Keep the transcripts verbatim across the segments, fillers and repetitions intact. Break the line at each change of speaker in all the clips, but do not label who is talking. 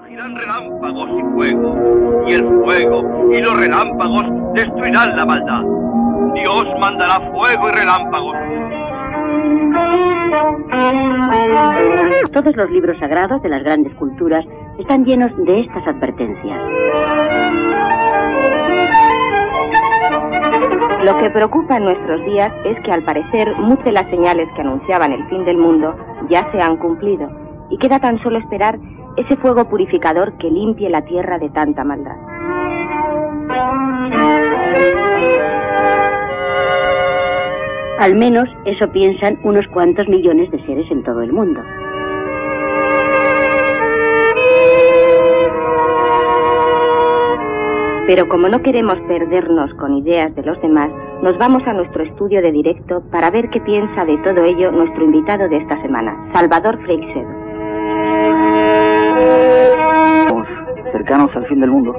Surgirán relámpagos y fuego, y el fuego y los relámpagos destruirán la maldad. Dios mandará fuego y relámpagos.
Todos los libros sagrados de las grandes culturas están llenos de estas advertencias.
Lo que preocupa en nuestros días es que al parecer muchas de las señales que anunciaban el fin del mundo ya se han cumplido y queda tan solo esperar ese fuego purificador que limpie la tierra de tanta maldad.
Al menos eso piensan unos cuantos millones de seres en todo el mundo.
Pero como no queremos perdernos con ideas de los demás, nos vamos a nuestro estudio de directo para ver qué piensa de todo ello nuestro invitado de esta semana, Salvador Freixedo.
Cercanos al fin del mundo.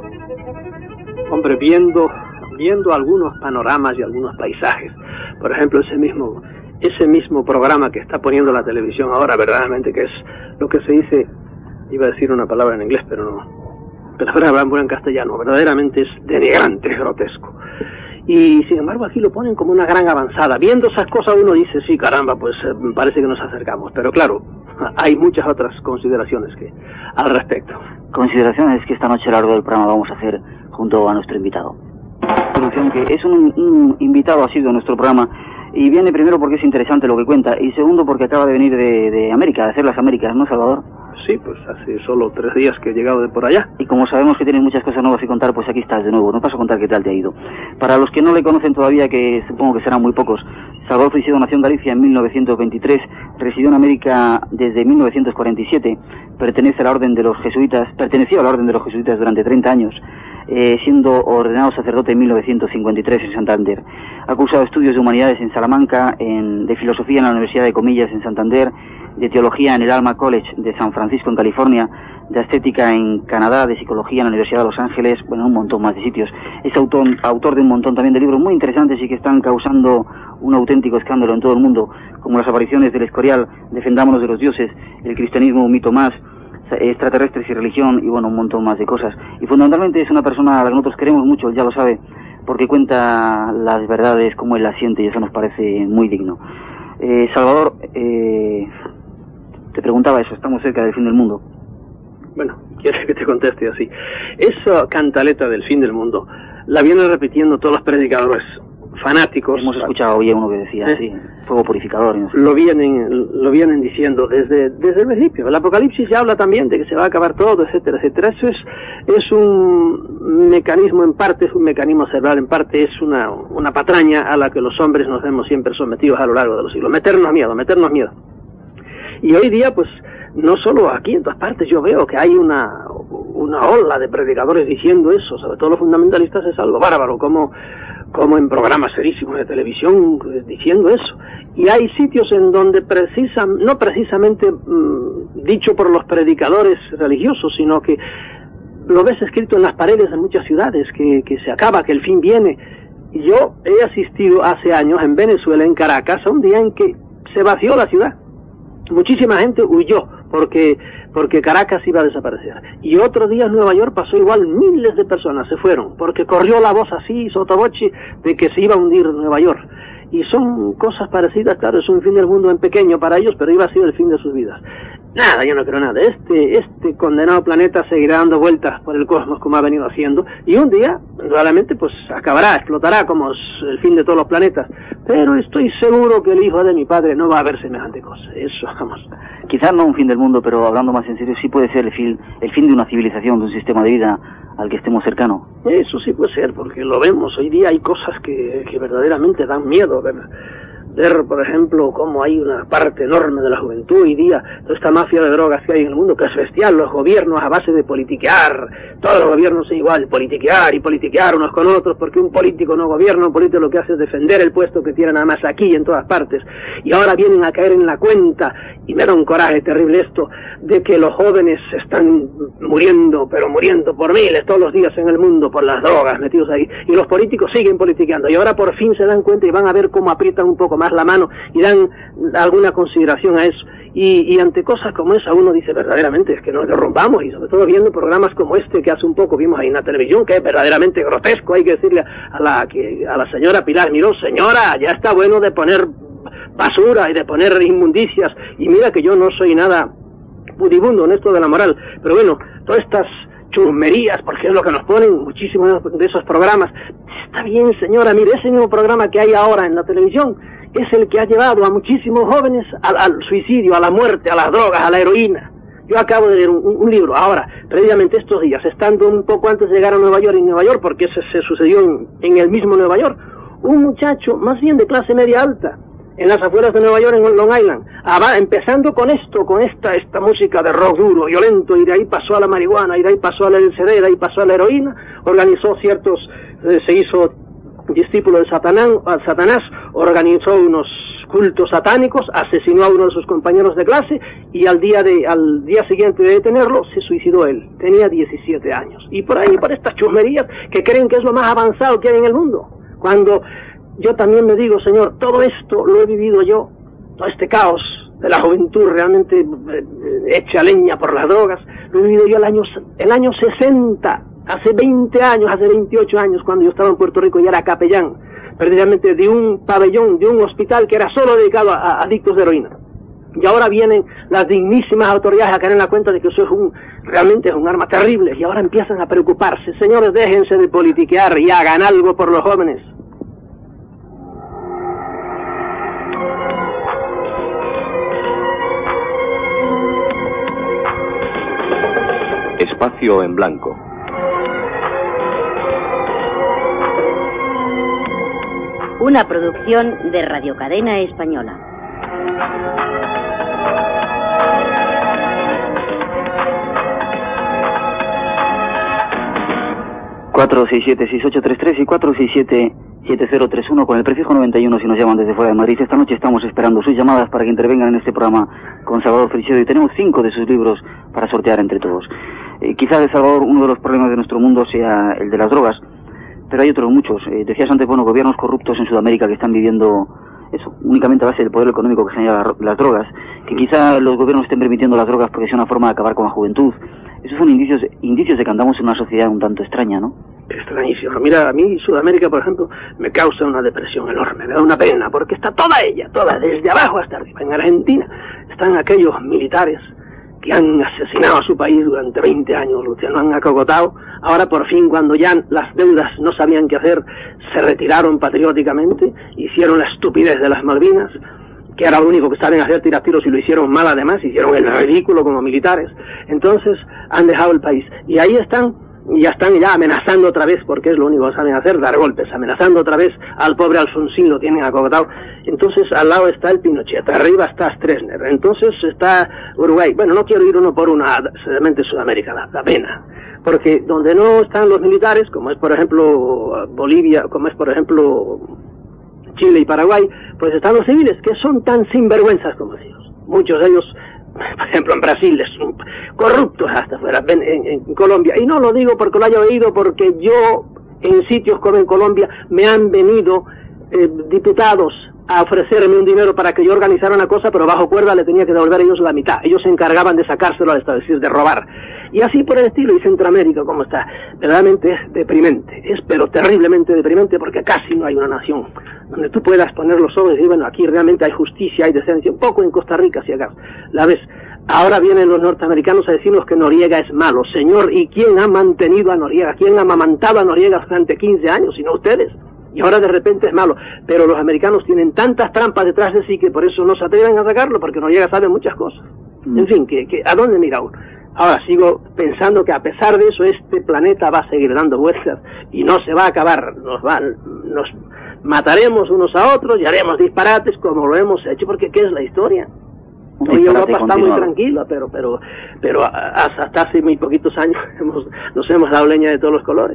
Hombre, viendo, viendo algunos panoramas y algunos paisajes. Por ejemplo, ese mismo, ese mismo programa que está poniendo la televisión ahora, verdaderamente, que es lo que se dice, iba a decir una palabra en inglés, pero no. Pero ahora hablan en castellano, verdaderamente es denigrante, es grotesco. Y sin embargo aquí lo ponen como una gran avanzada. Viendo esas cosas uno dice, sí, caramba, pues eh, parece que nos acercamos. Pero claro, hay muchas otras consideraciones que al respecto.
Consideraciones que esta noche a lo largo del programa vamos a hacer junto a nuestro invitado. Que es un, un invitado asiduo a nuestro programa y viene primero porque es interesante lo que cuenta y segundo porque acaba de venir de, de América, de hacer las Américas, ¿no, Salvador?
Sí, pues hace solo tres días que he llegado de por allá.
Y como sabemos que tienes muchas cosas nuevas que contar, pues aquí estás de nuevo. No paso a contar qué tal te ha ido. Para los que no le conocen todavía, que supongo que serán muy pocos, Salvador Freixedo nació en Galicia en mil novecientos veintitrés, residió en América desde mil novecientos cuarenta y siete, pertenece a la orden de los jesuitas, perteneció a la orden de los jesuitas durante treinta años, eh, siendo ordenado sacerdote en mil novecientos cincuenta y tres en Santander. Ha cursado estudios de humanidades en Salamanca, en, de filosofía en la Universidad de Comillas en Santander, de teología en el Alma College de San Francisco en California, de estética en Canadá, de psicología en la Universidad de Los Ángeles, bueno, un montón más de sitios. Es autor, autor de un montón también de libros muy interesantes y que están causando un auténtico escándalo en todo el mundo, como las apariciones del Escorial, Defendámonos de los dioses, el cristianismo, un mito más, extraterrestres y religión, y bueno, un montón más de cosas. Y fundamentalmente es una persona a la que nosotros queremos mucho, él ya lo sabe, porque cuenta las verdades como él las siente y eso nos parece muy digno. Eh, Salvador, eh, te preguntaba eso, estamos cerca del fin del mundo.
Bueno, quiere que te conteste así. Esa cantaleta del fin del mundo la vienen repitiendo todos los predicadores fanáticos.
Hemos escuchado hoy uno que decía, ¿eh? Sí, fuego purificador. No sé.
Lo vienen, lo vienen diciendo desde, desde el principio. El Apocalipsis ya habla también de que se va a acabar todo, etcétera, etcétera. Eso es, es un mecanismo en parte, es un mecanismo cerebral en parte, es una, una patraña a la que los hombres nos hemos siempre sometidos a lo largo de los siglos. Meternos miedo, meternos miedo. Y hoy día, pues, no solo aquí, en todas partes, yo veo que hay una, una ola de predicadores diciendo eso, sobre todo los fundamentalistas, es algo bárbaro, como, como en programas serísimos de televisión diciendo eso. Y hay sitios en donde precisan, no precisamente mmm, dicho por los predicadores religiosos, sino que lo ves escrito en las paredes de muchas ciudades, que, que se acaba, que el fin viene. Y yo he asistido hace años en Venezuela, en Caracas, a un día en que se vació la ciudad. Muchísima gente huyó porque porque Caracas iba a desaparecer. Y otro día en Nueva York pasó igual, miles de personas se fueron, porque corrió la voz así, sotoboche, de que se iba a hundir Nueva York. Y son cosas parecidas, claro, es un fin del mundo en pequeño para ellos, pero iba a ser el fin de sus vidas. Nada, yo no creo nada. Este, este condenado planeta seguirá dando vueltas por el cosmos como ha venido haciendo, y un día, realmente, pues acabará, explotará como es el fin de todos los planetas. Pero estoy seguro que el hijo de mi padre no va a ver semejante cosa. Eso, vamos.
Quizás no un fin del mundo, pero hablando más en serio, sí puede ser el fin, el fin de una civilización, de un sistema de vida al que estemos cercanos.
Eso sí puede ser, porque lo vemos. Hoy día hay cosas que, que verdaderamente dan miedo, ¿verdad? Ver, por ejemplo, cómo hay una parte enorme de la juventud hoy día, toda esta mafia de drogas que hay en el mundo, que es bestial, los gobiernos a base de politiquear, todos los gobiernos son igual, politiquear y politiquear unos con otros, porque un político no gobierna, un político lo que hace es defender el puesto que tiene nada más aquí y en todas partes, y ahora vienen a caer en la cuenta, y me da un coraje terrible esto, de que los jóvenes están muriendo, pero muriendo por miles todos los días en el mundo, por las drogas metidos ahí, y los políticos siguen politiqueando, y ahora por fin se dan cuenta y van a ver cómo aprietan un poco más más la mano y dan alguna consideración a eso. Y, y ante cosas como esa uno dice verdaderamente es que nos derrumbamos, y sobre todo viendo programas como este que hace un poco vimos ahí en la televisión, que es verdaderamente grotesco. Hay que decirle a la, que, a la señora Pilar Miró, señora, ya está bueno de poner basura y de poner inmundicias, y mira que yo no soy nada pudibundo en esto de la moral, pero bueno, todas estas chusmerías, porque es lo que nos ponen muchísimos de esos programas. Está bien, señora, mire, ese mismo programa que hay ahora en la televisión es el que ha llevado a muchísimos jóvenes al, al suicidio, a la muerte, a las drogas, a la heroína. Yo acabo de leer un, un libro ahora, previamente estos días, estando un poco antes de llegar a Nueva York, en Nueva York, porque ese se sucedió en, en el mismo Nueva York, un muchacho más bien de clase media alta, en las afueras de Nueva York, en Long Island, ah, empezando con esto, con esta esta música de rock duro, violento, y de ahí pasó a la marihuana, y de ahí pasó a la L S D, de ahí pasó a la heroína, organizó ciertos, eh, se hizo discípulo de Satanás, Satanás, organizó unos cultos satánicos, asesinó a uno de sus compañeros de clase, y al día de al día siguiente de detenerlo se suicidó él. Tenía diecisiete años. Y por ahí, por estas chusmerías que creen que es lo más avanzado que hay en el mundo, cuando yo también me digo, señor, todo esto lo he vivido yo, todo este caos de la juventud realmente eh, hecha leña por las drogas, lo he vivido yo el año el año sesenta, hace veinte años, hace veintiocho años, cuando yo estaba en Puerto Rico y era capellán, precisamente de un pabellón, de un hospital que era solo dedicado a, a adictos de heroína. Y ahora vienen las dignísimas autoridades a caer en la cuenta de que eso es un, realmente es un arma terrible, y ahora empiezan a preocuparse. Señores, déjense de politiquear y hagan algo por los jóvenes.
Espacio en blanco.
Una producción de Radio Cadena Española.
cuatro seis siete seis ocho tres tres y cuatro seis siete siete cero tres uno con el prefijo noventa y uno si nos llaman desde fuera de Madrid. Esta noche estamos esperando sus llamadas para que intervengan en este programa con Salvador Freixedo, y tenemos cinco de sus libros para sortear entre todos. Eh, quizás de Salvador uno de los problemas de nuestro mundo sea el de las drogas, pero hay otros muchos. Eh, decías antes, bueno, gobiernos corruptos en Sudamérica que están viviendo eso, únicamente a base del poder económico que genera la, las drogas, que quizá los gobiernos estén permitiendo las drogas porque es una forma de acabar con la juventud. Esos son indicios indicios de que andamos en una sociedad un tanto extraña, ¿no?
Extrañísimo. Mira, a mí Sudamérica, por ejemplo, me causa una depresión enorme, me da una pena, porque está toda ella, toda, desde abajo hasta arriba. En Argentina están aquellos militares que han asesinado a su país durante veinte años, lo han acogotado. Ahora por fin, cuando ya las deudas no sabían qué hacer, se retiraron patrióticamente, hicieron la estupidez de las Malvinas, que era lo único que saben hacer, tirar tiros, y lo hicieron mal además, hicieron el ridículo como militares. Entonces han dejado el país, y ahí están, y ya están ya amenazando otra vez, porque es lo único que saben hacer, dar golpes, amenazando otra vez al pobre Alfonsín, lo tienen acogotado. Entonces al lado está el Pinochet, arriba está Stroessner, entonces está Uruguay. Bueno, no quiero ir uno por uno, realmente Sudamérica, la, la pena, porque donde no están los militares, como es por ejemplo Bolivia, como es por ejemplo Chile y Paraguay, pues están los civiles, que son tan sinvergüenzas como ellos. Muchos de ellos, por ejemplo en Brasil, son corruptos hasta fuera, en, en, en Colombia, y no lo digo porque lo haya oído, porque yo en sitios como en Colombia me han venido eh, diputados a ofrecerme un dinero para que yo organizara una cosa, pero bajo cuerda le tenía que devolver a ellos la mitad. Ellos se encargaban de sacárselo al Estado, es decir, de robar. Y así por el estilo. Y Centroamérica, como está, verdaderamente es deprimente, es pero terriblemente deprimente, porque casi no hay una nación donde tú puedas poner los ojos y decir, bueno, aquí realmente hay justicia, hay decencia. Un poco en Costa Rica, si acaso. La ves, ahora vienen los norteamericanos a decirnos que Noriega es malo. Señor, ¿y quién ha mantenido a Noriega? ¿Quién ha amamantado a Noriega durante quince años, sino ustedes? Y ahora de repente es malo. Pero los americanos tienen tantas trampas detrás de sí que por eso no se atreven a sacarlo, porque Noriega sabe muchas cosas. Mm. En fin, que, que ¿a dónde mira uno? Ahora sigo pensando que a pesar de eso este planeta va a seguir dando vueltas y no se va a acabar. Nos va, nos mataremos unos a otros y haremos disparates como lo hemos hecho, porque ¿qué es la historia? Hoy Europa está muy tranquila, pero pero pero hasta hace muy poquitos años hemos, nos hemos dado leña de todos los colores.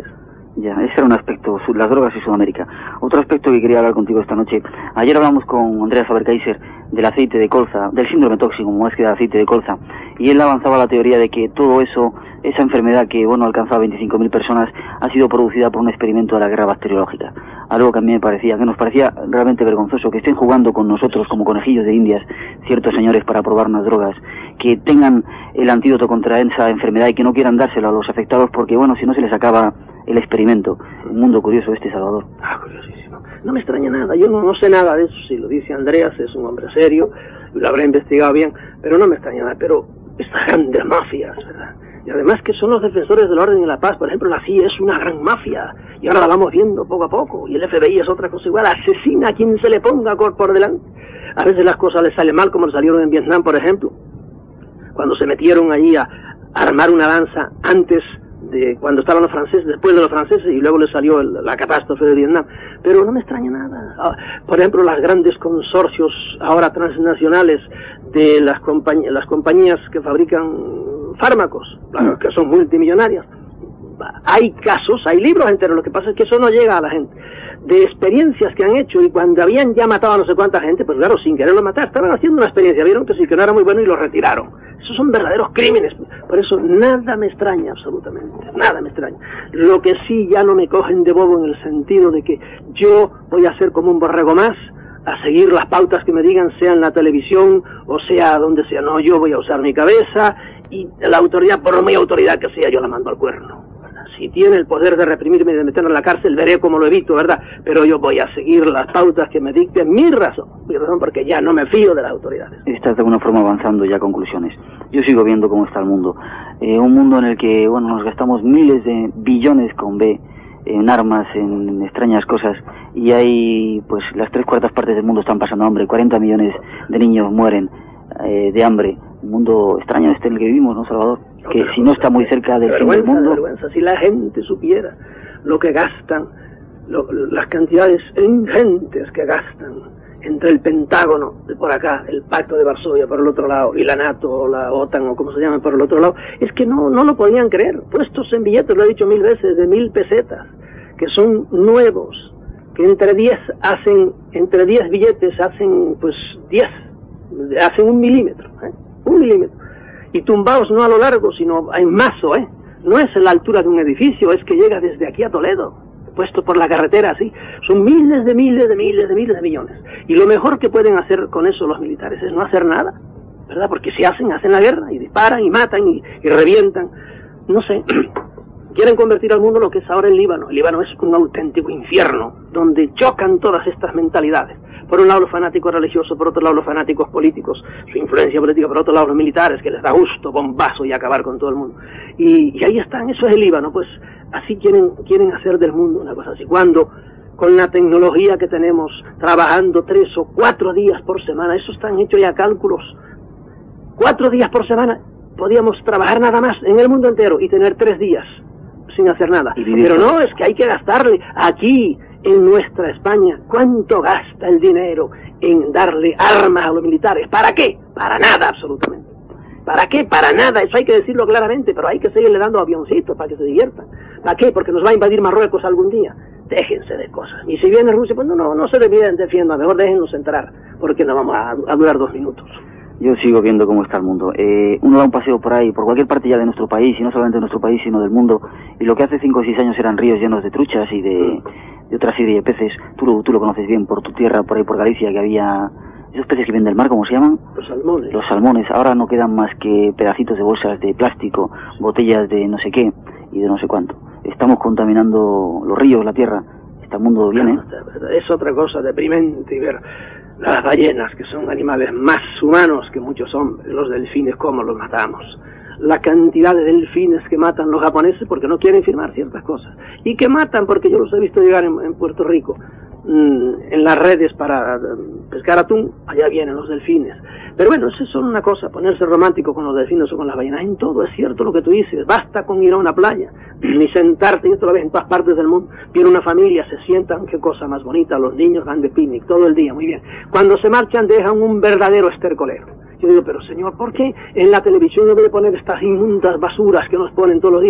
Ya, ese era un aspecto, las drogas y Sudamérica. Otro aspecto que quería hablar contigo esta noche. Ayer hablamos con Andreas Faber-Kaiser del aceite de colza, del síndrome tóxico, más que del aceite de colza, y él avanzaba la teoría de que todo eso, esa enfermedad que, bueno, alcanzaba a veinticinco mil personas, ha sido producida por un experimento de la guerra bacteriológica. Algo que a mí me parecía, que nos parecía realmente vergonzoso, que estén jugando con nosotros como conejillos de indias ciertos señores para probar unas drogas, que tengan el antídoto contra esa enfermedad y que no quieran dárselo a los afectados porque, bueno, si no se les acaba el experimento. Un mundo curioso este, Salvador.
Ah, curiosísimo. No me extraña nada, yo no, no sé nada de eso, si lo dice Andreas, es un hombre serio, lo habrá investigado bien, pero no me extraña nada, pero estas grandes mafias, ¿verdad? Y además que son los defensores del orden y la paz, por ejemplo, la C I A es una gran mafia, y ahora la vamos viendo poco a poco, y el F B I es otra cosa igual, asesina a quien se le ponga por delante. A veces las cosas les salen mal, como le salieron en Vietnam, por ejemplo, cuando se metieron allí a armar una danza antes de cuando estaban los franceses, después de los franceses, y luego les salió el, la catástrofe de Vietnam. Pero no me extraña nada. Ah, por ejemplo, los grandes consorcios ahora transnacionales de las, compañ las compañías que fabrican fármacos, que son multimillonarias. Hay casos, hay libros enteros, lo que pasa es que eso no llega a la gente, de experiencias que han hecho, y cuando habían ya matado a no sé cuánta gente, pues claro, sin quererlo matar, estaban haciendo una experiencia, vieron que sí, que no era muy bueno y lo retiraron. Esos son verdaderos crímenes. Por eso nada me extraña absolutamente, nada me extraña. Lo que sí ya no me cogen de bobo en el sentido de que yo voy a ser como un borrego más, a seguir las pautas que me digan, sea en la televisión o sea donde sea. No, yo voy a usar mi cabeza, y la autoridad, por muy autoridad que sea, yo la mando al cuerno. Si tiene el poder de reprimirme y de meterme en la cárcel, veré cómo lo evito, ¿verdad? Pero yo voy a seguir las pautas que me dicten mi razón, mi razón, porque ya no me fío de las autoridades.
Estás de alguna forma avanzando ya a conclusiones. Yo sigo viendo cómo está el mundo. Eh, un mundo en el que, bueno, nos gastamos miles de billones con B en armas, en extrañas cosas, y hay, pues, las tres cuartas partes del mundo están pasando hambre, cuarenta millones de niños mueren eh, de hambre. Un mundo extraño este en el que vivimos, ¿no, Salvador? Que si no está muy cerca del fin del mundo.
Vergüenza, si la gente supiera lo que gastan, lo, las cantidades ingentes que gastan entre el Pentágono de por acá, el Pacto de Varsovia por el otro lado, y la NATO o la OTAN o como se llama por el otro lado, es que no, no lo podían creer. Puestos en billetes, lo he dicho mil veces, de mil pesetas, que son nuevos, que entre diez hacen, entre diez billetes hacen, pues, diez, hacen un milímetro, ¿eh? Un milímetro. Y tumbaos no a lo largo, sino en mazo, ¿eh? No es a la altura de un edificio, es que llega desde aquí a Toledo, puesto por la carretera así. Son miles de miles de miles de miles de millones. Y lo mejor que pueden hacer con eso los militares es no hacer nada, ¿verdad? Porque si hacen, hacen la guerra, y disparan, y matan, y, y revientan. No sé, quieren convertir al mundo lo que es ahora el Líbano. El Líbano es un auténtico infierno, donde chocan todas estas mentalidades. Por un lado los fanáticos religiosos, por otro lado los fanáticos políticos, su influencia política, por otro lado los militares, que les da gusto, bombazo y acabar con todo el mundo. Y, y ahí están, eso es el Líbano, pues así quieren, quieren hacer del mundo una cosa así. Cuando con la tecnología que tenemos, trabajando tres o cuatro días por semana, eso están hechos ya cálculos, cuatro días por semana, podíamos trabajar nada más en el mundo entero y tener tres días sin hacer nada. Pero no, es que hay que gastarle aquí, en nuestra España, ¿cuánto gasta el dinero en darle armas a los militares? ¿Para qué? Para nada, absolutamente. ¿Para qué? Para nada, eso hay que decirlo claramente, pero hay que seguirle dando avioncitos para que se diviertan. ¿Para qué? Porque nos va a invadir Marruecos algún día. Déjense de cosas. Y si viene Rusia, pues no, no, no se defiendan, mejor déjennos entrar, porque no vamos a, a durar dos minutos.
Yo sigo viendo cómo está el mundo. Eh, uno da un paseo por ahí, por cualquier parte ya de nuestro país, y no solamente de nuestro país, sino del mundo, y lo que hace cinco o seis años eran ríos llenos de truchas y de, de otra serie de peces. Tú lo, tú lo conoces bien por tu tierra, por ahí por Galicia, que había esos peces que vienen del mar, ¿cómo se llaman?
Los salmones.
Los salmones. Ahora no quedan más que pedacitos de bolsas de plástico, botellas de no sé qué y de no sé cuánto. Estamos contaminando los ríos, la tierra. Este mundo viene.
No, es otra cosa deprimente y ver las ballenas, que son animales más humanos que muchos hombres, los delfines, cómo los matamos. La cantidad de delfines que matan los japoneses porque no quieren firmar ciertas cosas. Y que matan porque yo los he visto llegar en, en Puerto Rico, mmm, en las redes para pescar atún, allá vienen los delfines. Pero bueno, eso es solo una cosa, ponerse romántico con los delfines o con las ballenas. En todo es cierto lo que tú dices, basta con ir a una playa, ni sentarte, y esto lo ves en todas partes del mundo. Viene una familia, se sientan, qué cosa más bonita, los niños van de picnic todo el día, muy bien. Cuando se marchan dejan un verdadero estercolero. Yo digo, pero señor, ¿por qué en la televisión no debe poner estas inmundas basuras que nos ponen todos los días?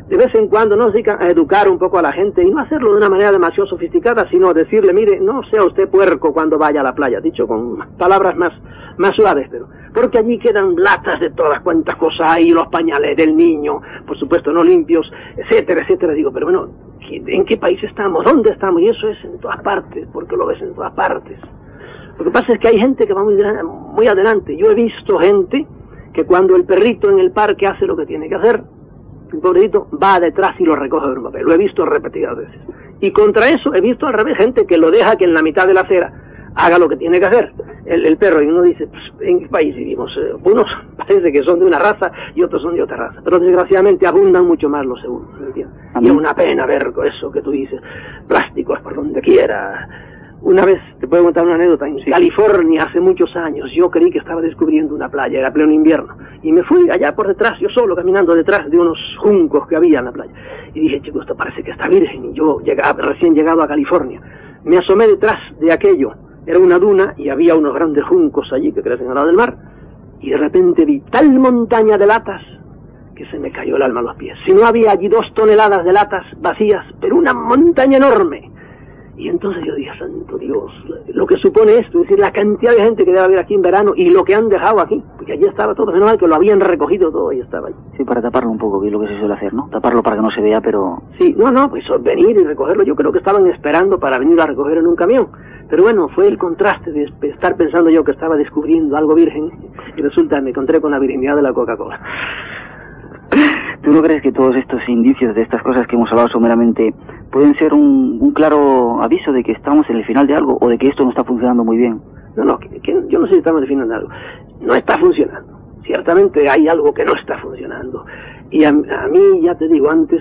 de vez en cuando nos dedican a educar un poco a la gente y no hacerlo de una manera demasiado sofisticada, sino decirle, mire, no sea usted puerco cuando vaya a la playa, dicho con palabras más, más suaves, pero porque allí quedan latas de todas cuantas cosas hay, los pañales del niño, por supuesto no limpios, etcétera, etcétera. Digo, pero bueno, ¿en qué país estamos? ¿Dónde estamos? Y eso es en todas partes, porque lo ves en todas partes. Lo que pasa es que hay gente que va muy, muy adelante. Yo he visto gente que cuando el perrito en el parque hace lo que tiene que hacer, el pobrecito va detrás y lo recoge de un papel. Lo he visto repetidas veces. Y contra eso he visto al revés gente que lo deja que en la mitad de la acera haga lo que tiene que hacer el, el perro. Y uno dice, pues, ¿en qué país vivimos? Eh, unos parece que son de una raza y otros son de otra raza. Pero desgraciadamente abundan mucho más los segundos, ¿entiendes? Y es una pena ver eso que tú dices, plásticos por donde quiera. Una vez, te puedo contar una anécdota, en California hace muchos años, yo creí que estaba descubriendo una playa, era pleno invierno, y me fui allá por detrás, yo solo caminando detrás de unos juncos que había en la playa, y dije, chico, esto parece que está virgen, y yo llegaba, recién llegado a California, me asomé detrás de aquello, era una duna, y había unos grandes juncos allí que crecen al lado del mar, y de repente vi tal montaña de latas, que se me cayó el alma a los pies. Si no había allí dos toneladas de latas vacías, pero una montaña enorme. Y entonces yo dije, santo Dios, lo que supone esto, es decir, la cantidad de gente que debe haber aquí en verano y lo que han dejado aquí, porque allí estaba todo, menos mal que lo habían recogido todo y estaba allí.
Sí, para taparlo un poco, que es lo que se suele hacer, ¿no? Taparlo para que no se vea, pero...
Sí, no, no, pues venir y recogerlo, yo creo que estaban esperando para venir a recoger en un camión. Pero bueno, fue el contraste de estar pensando yo que estaba descubriendo algo virgen y resulta me encontré con la virginidad de la Coca-Cola.
¿Tú no crees que todos estos indicios de estas cosas que hemos hablado someramente pueden ser un, un claro aviso de que estamos en el final de algo o de que esto no está funcionando muy bien?
No, no, que, que yo no sé si estamos en el final de algo. No está funcionando. Ciertamente hay algo que no está funcionando. Y a, a mí, ya te digo antes,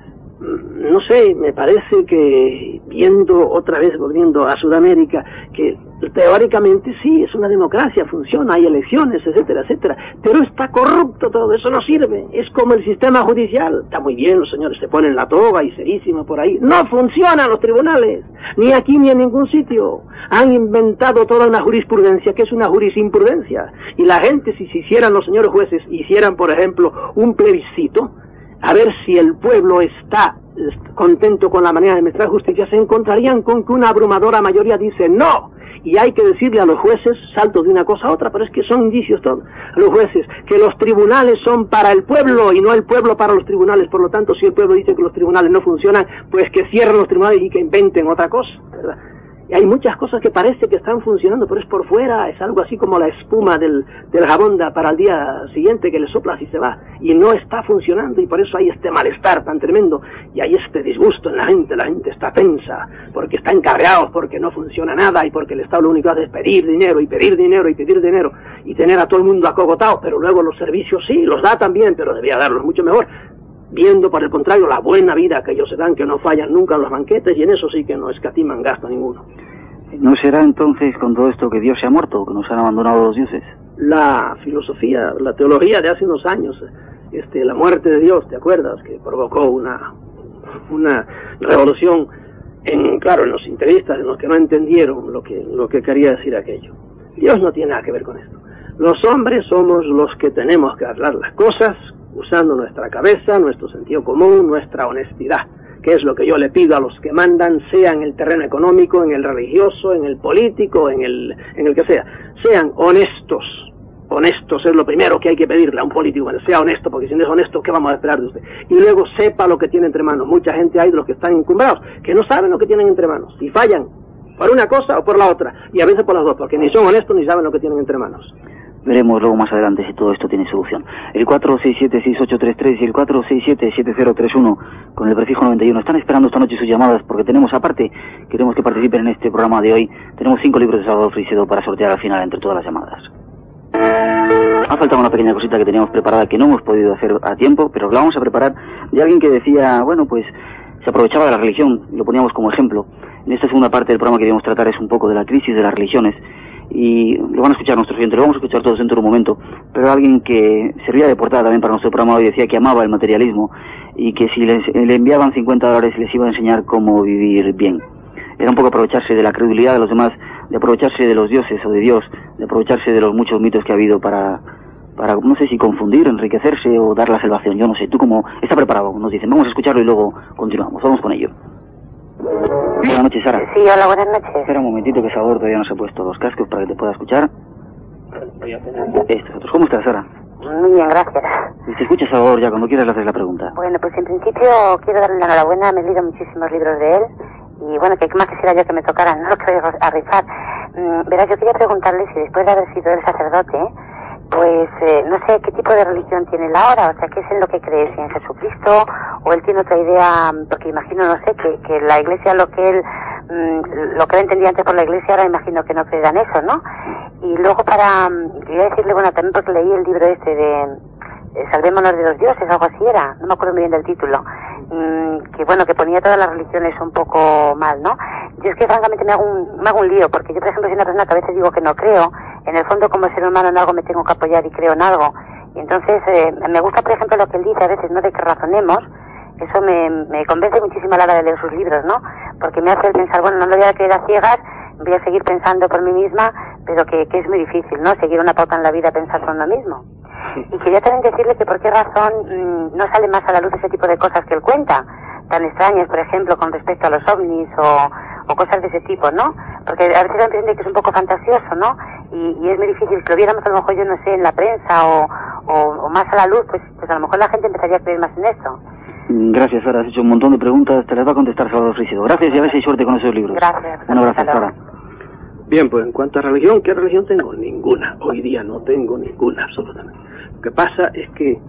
no sé, me parece que viendo otra vez, volviendo a Sudamérica, que teóricamente sí, es una democracia, funciona, hay elecciones, etcétera, etcétera, pero está corrupto todo, eso no sirve, es como el sistema judicial, está muy bien, los señores se ponen la toga y serísimo por ahí, no funcionan los tribunales, ni aquí ni en ningún sitio, han inventado toda una jurisprudencia que es una jurisprudencia, y la gente, si se hicieran los señores jueces, hicieran por ejemplo un plebiscito, a ver si el pueblo está contento con la manera de administrar justicia, se encontrarían con que una abrumadora mayoría dice no, y hay que decirle a los jueces, salto de una cosa a otra, pero es que son indicios todos, a los jueces, que los tribunales son para el pueblo y no el pueblo para los tribunales, por lo tanto si el pueblo dice que los tribunales no funcionan, pues que cierren los tribunales y que inventen otra cosa, ¿verdad? Y hay muchas cosas que parece que están funcionando, pero es por fuera, es algo así como la espuma del, del jabón da para el día siguiente que le soplas y se va, y no está funcionando, y por eso hay este malestar tan tremendo, y hay este disgusto en la gente, la gente está tensa, porque están cabreados, porque no funciona nada, y porque el Estado lo único que hace es pedir dinero, y pedir dinero, y pedir dinero, y tener a todo el mundo acogotado, pero luego los servicios sí, los da también, pero debía darlos mucho mejor, viendo por el contrario la buena vida que ellos se dan, que no fallan nunca en los banquetes, y en eso sí que no escatiman gasto ninguno.
¿No será entonces con todo esto que Dios se ha muerto, que nos han abandonado los dioses?
La filosofía, la teología de hace unos años, este, la muerte de Dios, ¿te acuerdas? Que provocó una, una revolución en, claro, en los integristas, en los que no entendieron lo que, lo que quería decir aquello. Dios no tiene nada que ver con esto. Los hombres somos los que tenemos que arreglar las cosas usando nuestra cabeza, nuestro sentido común, nuestra honestidad, que es lo que yo le pido a los que mandan, sea en el terreno económico, en el religioso, en el político, en el, en el que sea. Sean honestos. Honestos es lo primero que hay que pedirle a un político, bueno, sea honesto, porque si no es honesto, ¿qué vamos a esperar de usted? Y luego sepa lo que tiene entre manos. Mucha gente hay de los que están encumbrados, que no saben lo que tienen entre manos, y fallan por una cosa o por la otra, y a veces por las dos, porque ni son honestos ni saben lo que tienen entre manos.
Veremos luego más adelante si todo esto tiene solución. El cuatro seis siete seis ocho tres tres y el cuatro seis siete siete cero tres uno con el prefijo noventa y uno están esperando esta noche sus llamadas, porque tenemos aparte, queremos que participen en este programa de hoy, tenemos cinco libros de Salvador Freixedo para sortear al final entre todas las llamadas. Ha faltado una pequeña cosita que teníamos preparada que no hemos podido hacer a tiempo, pero la vamos a preparar de alguien que decía, bueno, pues se aprovechaba de la religión, lo poníamos como ejemplo. En esta segunda parte del programa que queremos tratar es un poco de la crisis de las religiones, y lo van a escuchar nuestros oyentes, lo vamos a escuchar todos dentro de un momento, pero alguien que servía de portada también para nuestro programa hoy decía que amaba el materialismo y que si les, le enviaban cincuenta dólares les iba a enseñar cómo vivir bien. Era un poco aprovecharse de la credulidad de los demás, de aprovecharse de los dioses o de Dios, de aprovecharse de los muchos mitos que ha habido para, para, no sé si confundir, enriquecerse o dar la salvación. Yo no sé, tú como está preparado, nos dicen, vamos a escucharlo y luego continuamos, vamos con ello. Buenas noches, Sara.
Sí, hola, buenas noches.
Espera un momentito que Salvador todavía no se ha puesto los cascos para que te pueda escuchar. Estos otros. ¿Cómo estás, Sara?
Muy bien, gracias.
Te escucha, Salvador, ya cuando quieras le haces la pregunta.
Bueno, pues en principio quiero darle la enhorabuena, me he leído muchísimos libros de él y bueno, que más quisiera yo que me tocaran, no lo que voy a rifar. Mm, verás, yo quería preguntarle si después de haber sido el sacerdote, pues eh, no sé qué tipo de religión tiene él ahora, o sea, qué es en lo que cree, si en Jesucristo o él tiene otra idea, porque imagino, no sé, que, que la iglesia, lo que él, mmm, lo que él entendía antes por la iglesia, ahora imagino que no creerá en eso, ¿no? Y luego para, quería decirle, bueno, también porque leí el libro este de eh, Salvémonos de los dioses, algo así era, no me acuerdo muy bien del título, mmm, que bueno, que ponía todas las religiones un poco mal, ¿no? Yo es que francamente me hago un, me hago un lío, porque yo por ejemplo soy una persona que a veces digo que no creo, en el fondo como ser humano en algo me tengo que apoyar y creo en algo, y entonces eh, me gusta por ejemplo lo que él dice a veces, ¿no?, de que razonemos, eso me, me convence muchísimo a la hora de leer sus libros, ¿no?, porque me hace pensar, bueno, no lo voy a creer a ciegas, voy a seguir pensando por mí misma, pero que, que es muy difícil, ¿no?, seguir una pauta en la vida, pensar por uno mismo. Y quería también decirle que por qué razón mmm, no sale más a la luz ese tipo de cosas que él cuenta, tan extrañas, por ejemplo, con respecto a los ovnis o, o cosas de ese tipo, ¿no? Porque a veces me entiende que es un poco fantasioso, ¿no? Y, y es muy difícil, si lo viéramos a lo mejor, yo no sé, en la prensa o, o, o más a la luz, pues, pues a lo mejor la gente empezaría a creer más en esto.
Gracias, Sara, has hecho un montón de preguntas, te las va a contestar Salvador Frígido. Gracias y a ver si hay suerte con esos libros.
Gracias.
Un abrazo, Sara.
Bien, pues en cuanto a religión, ¿qué religión tengo? Ninguna. Hoy día no tengo ninguna, absolutamente. Lo que pasa es que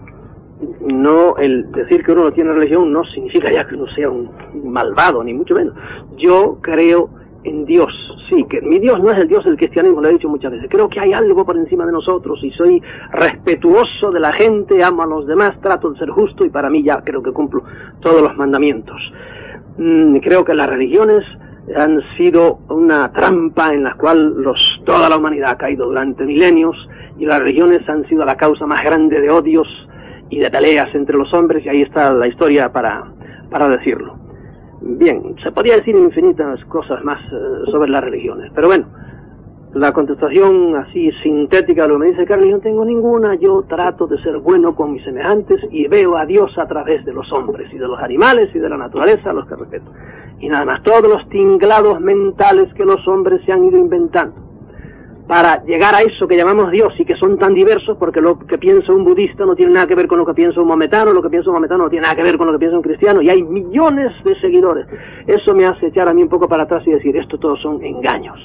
no, el decir que uno no tiene religión no significa ya que uno sea un malvado, ni mucho menos. Yo creo en Dios, sí, que mi Dios no es el Dios del cristianismo, lo he dicho muchas veces. Creo que hay algo por encima de nosotros y soy respetuoso de la gente, amo a los demás, trato de ser justo y para mí ya creo que cumplo todos los mandamientos. Mm, creo que las religiones han sido una trampa en la cual los, toda la humanidad ha caído durante milenios y las religiones han sido la causa más grande de odios y de peleas entre los hombres y ahí está la historia para, para decirlo. Bien, se podría decir infinitas cosas más uh, sobre las religiones, pero bueno, la contestación así sintética de lo que me dice, ¿qué religión tengo? Ninguna. Yo trato de ser bueno con mis semejantes y veo a Dios a través de los hombres y de los animales y de la naturaleza a los que respeto. Y nada más, todos los tinglados mentales que los hombres se han ido inventando para llegar a eso que llamamos Dios y que son tan diversos, porque lo que piensa un budista no tiene nada que ver con lo que piensa un maometano, lo que piensa un maometano no tiene nada que ver con lo que piensa un cristiano, y hay millones de seguidores. Eso me hace echar a mí un poco para atrás y decir, esto todos son engaños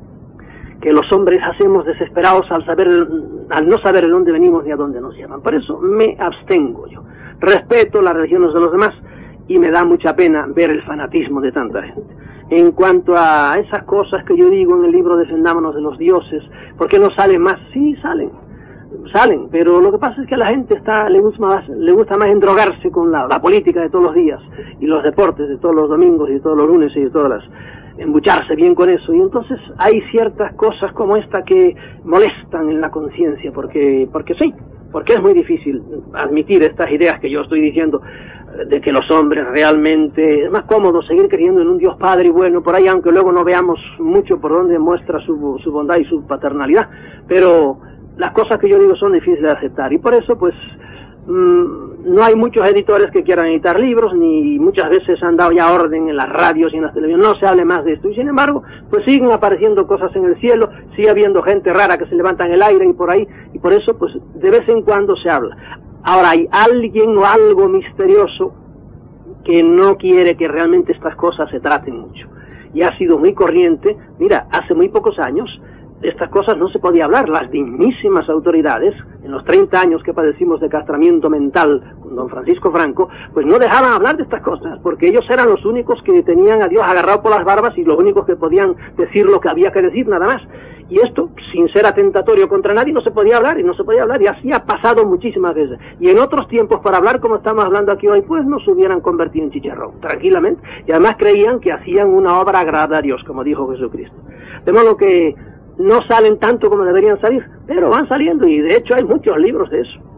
que los hombres hacemos desesperados al saber, al no saber de dónde venimos ni a dónde nos llevan. Por eso me abstengo yo. Respeto las religiones de los demás y me da mucha pena ver el fanatismo de tanta gente. En cuanto a esas cosas que yo digo en el libro Defendámonos de los dioses, ¿por qué no salen más? Sí, salen, salen, pero lo que pasa es que a la gente está, le gusta más, le gusta más endrogarse con la, la política de todos los días y los deportes de todos los domingos y de todos los lunes y de todas las, embucharse bien con eso, y entonces hay ciertas cosas como esta que molestan en la conciencia, porque, porque sí, porque es muy difícil admitir estas ideas que yo estoy diciendo, de que los hombres realmente, es más cómodo seguir creyendo en un Dios Padre y bueno, por ahí, aunque luego no veamos mucho por donde muestra su, su bondad y su paternalidad, pero las cosas que yo digo son difíciles de aceptar, y por eso pues mmm, no hay muchos editores que quieran editar libros, ni muchas veces han dado ya orden en las radios y en las televisiones, no se hable más de esto, y sin embargo, pues siguen apareciendo cosas en el cielo, sigue habiendo gente rara que se levanta en el aire y por ahí, y por eso, pues, de vez en cuando se habla. Ahora, hay alguien o algo misterioso que no quiere que realmente estas cosas se traten mucho, y ha sido muy corriente. Mira, hace muy pocos años, de estas cosas no se podía hablar. Las dignísimas autoridades, en los treinta años que padecimos de castramiento mental con don Francisco Franco, pues no dejaban hablar de estas cosas, porque ellos eran los únicos que tenían a Dios agarrado por las barbas y los únicos que podían decir lo que había que decir, nada más. Y esto, sin ser atentatorio contra nadie, no se podía hablar, y no se podía hablar, y así ha pasado muchísimas veces. Y en otros tiempos, para hablar como estamos hablando aquí hoy, pues nos hubieran convertido en chicharrón, tranquilamente, y además creían que hacían una obra agradable a Dios, como dijo Jesucristo. De modo que no salen tanto como deberían salir, pero van saliendo, y de hecho hay muchos libros de eso.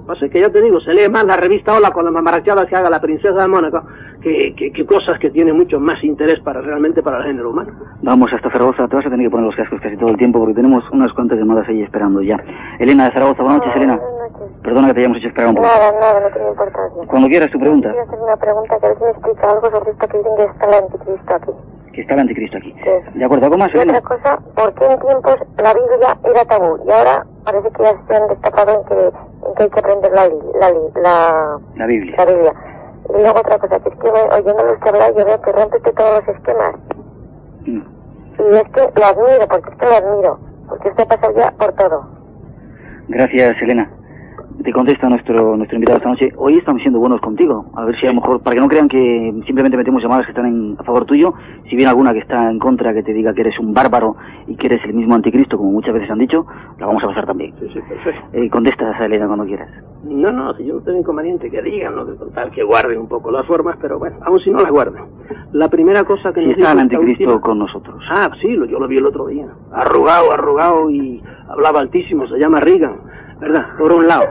O sea que ya te digo, se lee más la revista Hola con las mamarachadas que haga la princesa de Mónaco que, que, que cosas que tienen mucho más interés para realmente para el género humano.
Vamos hasta Zaragoza, te vas a tener que poner los cascos casi todo el tiempo porque tenemos unas cuantas llamadas ahí esperando ya. Elena de Zaragoza, buenas noches, Elena.
Buenas noches.
Perdona que te hayamos hecho esperar un poco.
Nada, nada, no tiene importancia.
Cuando quieras tu pregunta.
Quiero hacer una pregunta que a ver si me explica algo sobre esto que dicen que está el anticristo aquí.
Que está el anticristo aquí.
Sí.
¿De acuerdo? ¿Algo más,
Y
Elena?
otra cosa, ¿por qué en tiempos la Biblia era tabú? Y ahora parece que ya se han destacado en que, en que hay que aprender la, li- la, li- la,
La Biblia.
la Biblia. Y luego otra cosa, que es que oyéndolo usted hablar, yo veo que rompe usted todos los esquemas.
Mm.
Y es que lo admiro, porque es que lo admiro. Porque usted ha pasado ya por todo.
Gracias, Elena. Te contesta nuestro nuestro invitado esta noche. Hoy estamos siendo buenos contigo. A ver si a lo mejor, para que no crean que simplemente metemos llamadas que están en, a favor tuyo, si viene alguna que está en contra, que te diga que eres un bárbaro y que eres el mismo anticristo, como muchas veces han dicho, la vamos a pasar también.
Sí, sí, perfecto.
Eh, contestas a Elena cuando quieras.
No, no, si yo no tengo inconveniente que digan, ¿no? Que con tal que guarden un poco las formas, pero bueno, aun si no las guarden. La primera cosa que
Si
nos
está el
dijo esta
anticristo
última-
con nosotros.
Ah, sí, lo, yo lo vi el otro día. Arrugado, arrugado y hablaba altísimo, se llama Reagan, ¿verdad? Por un lado.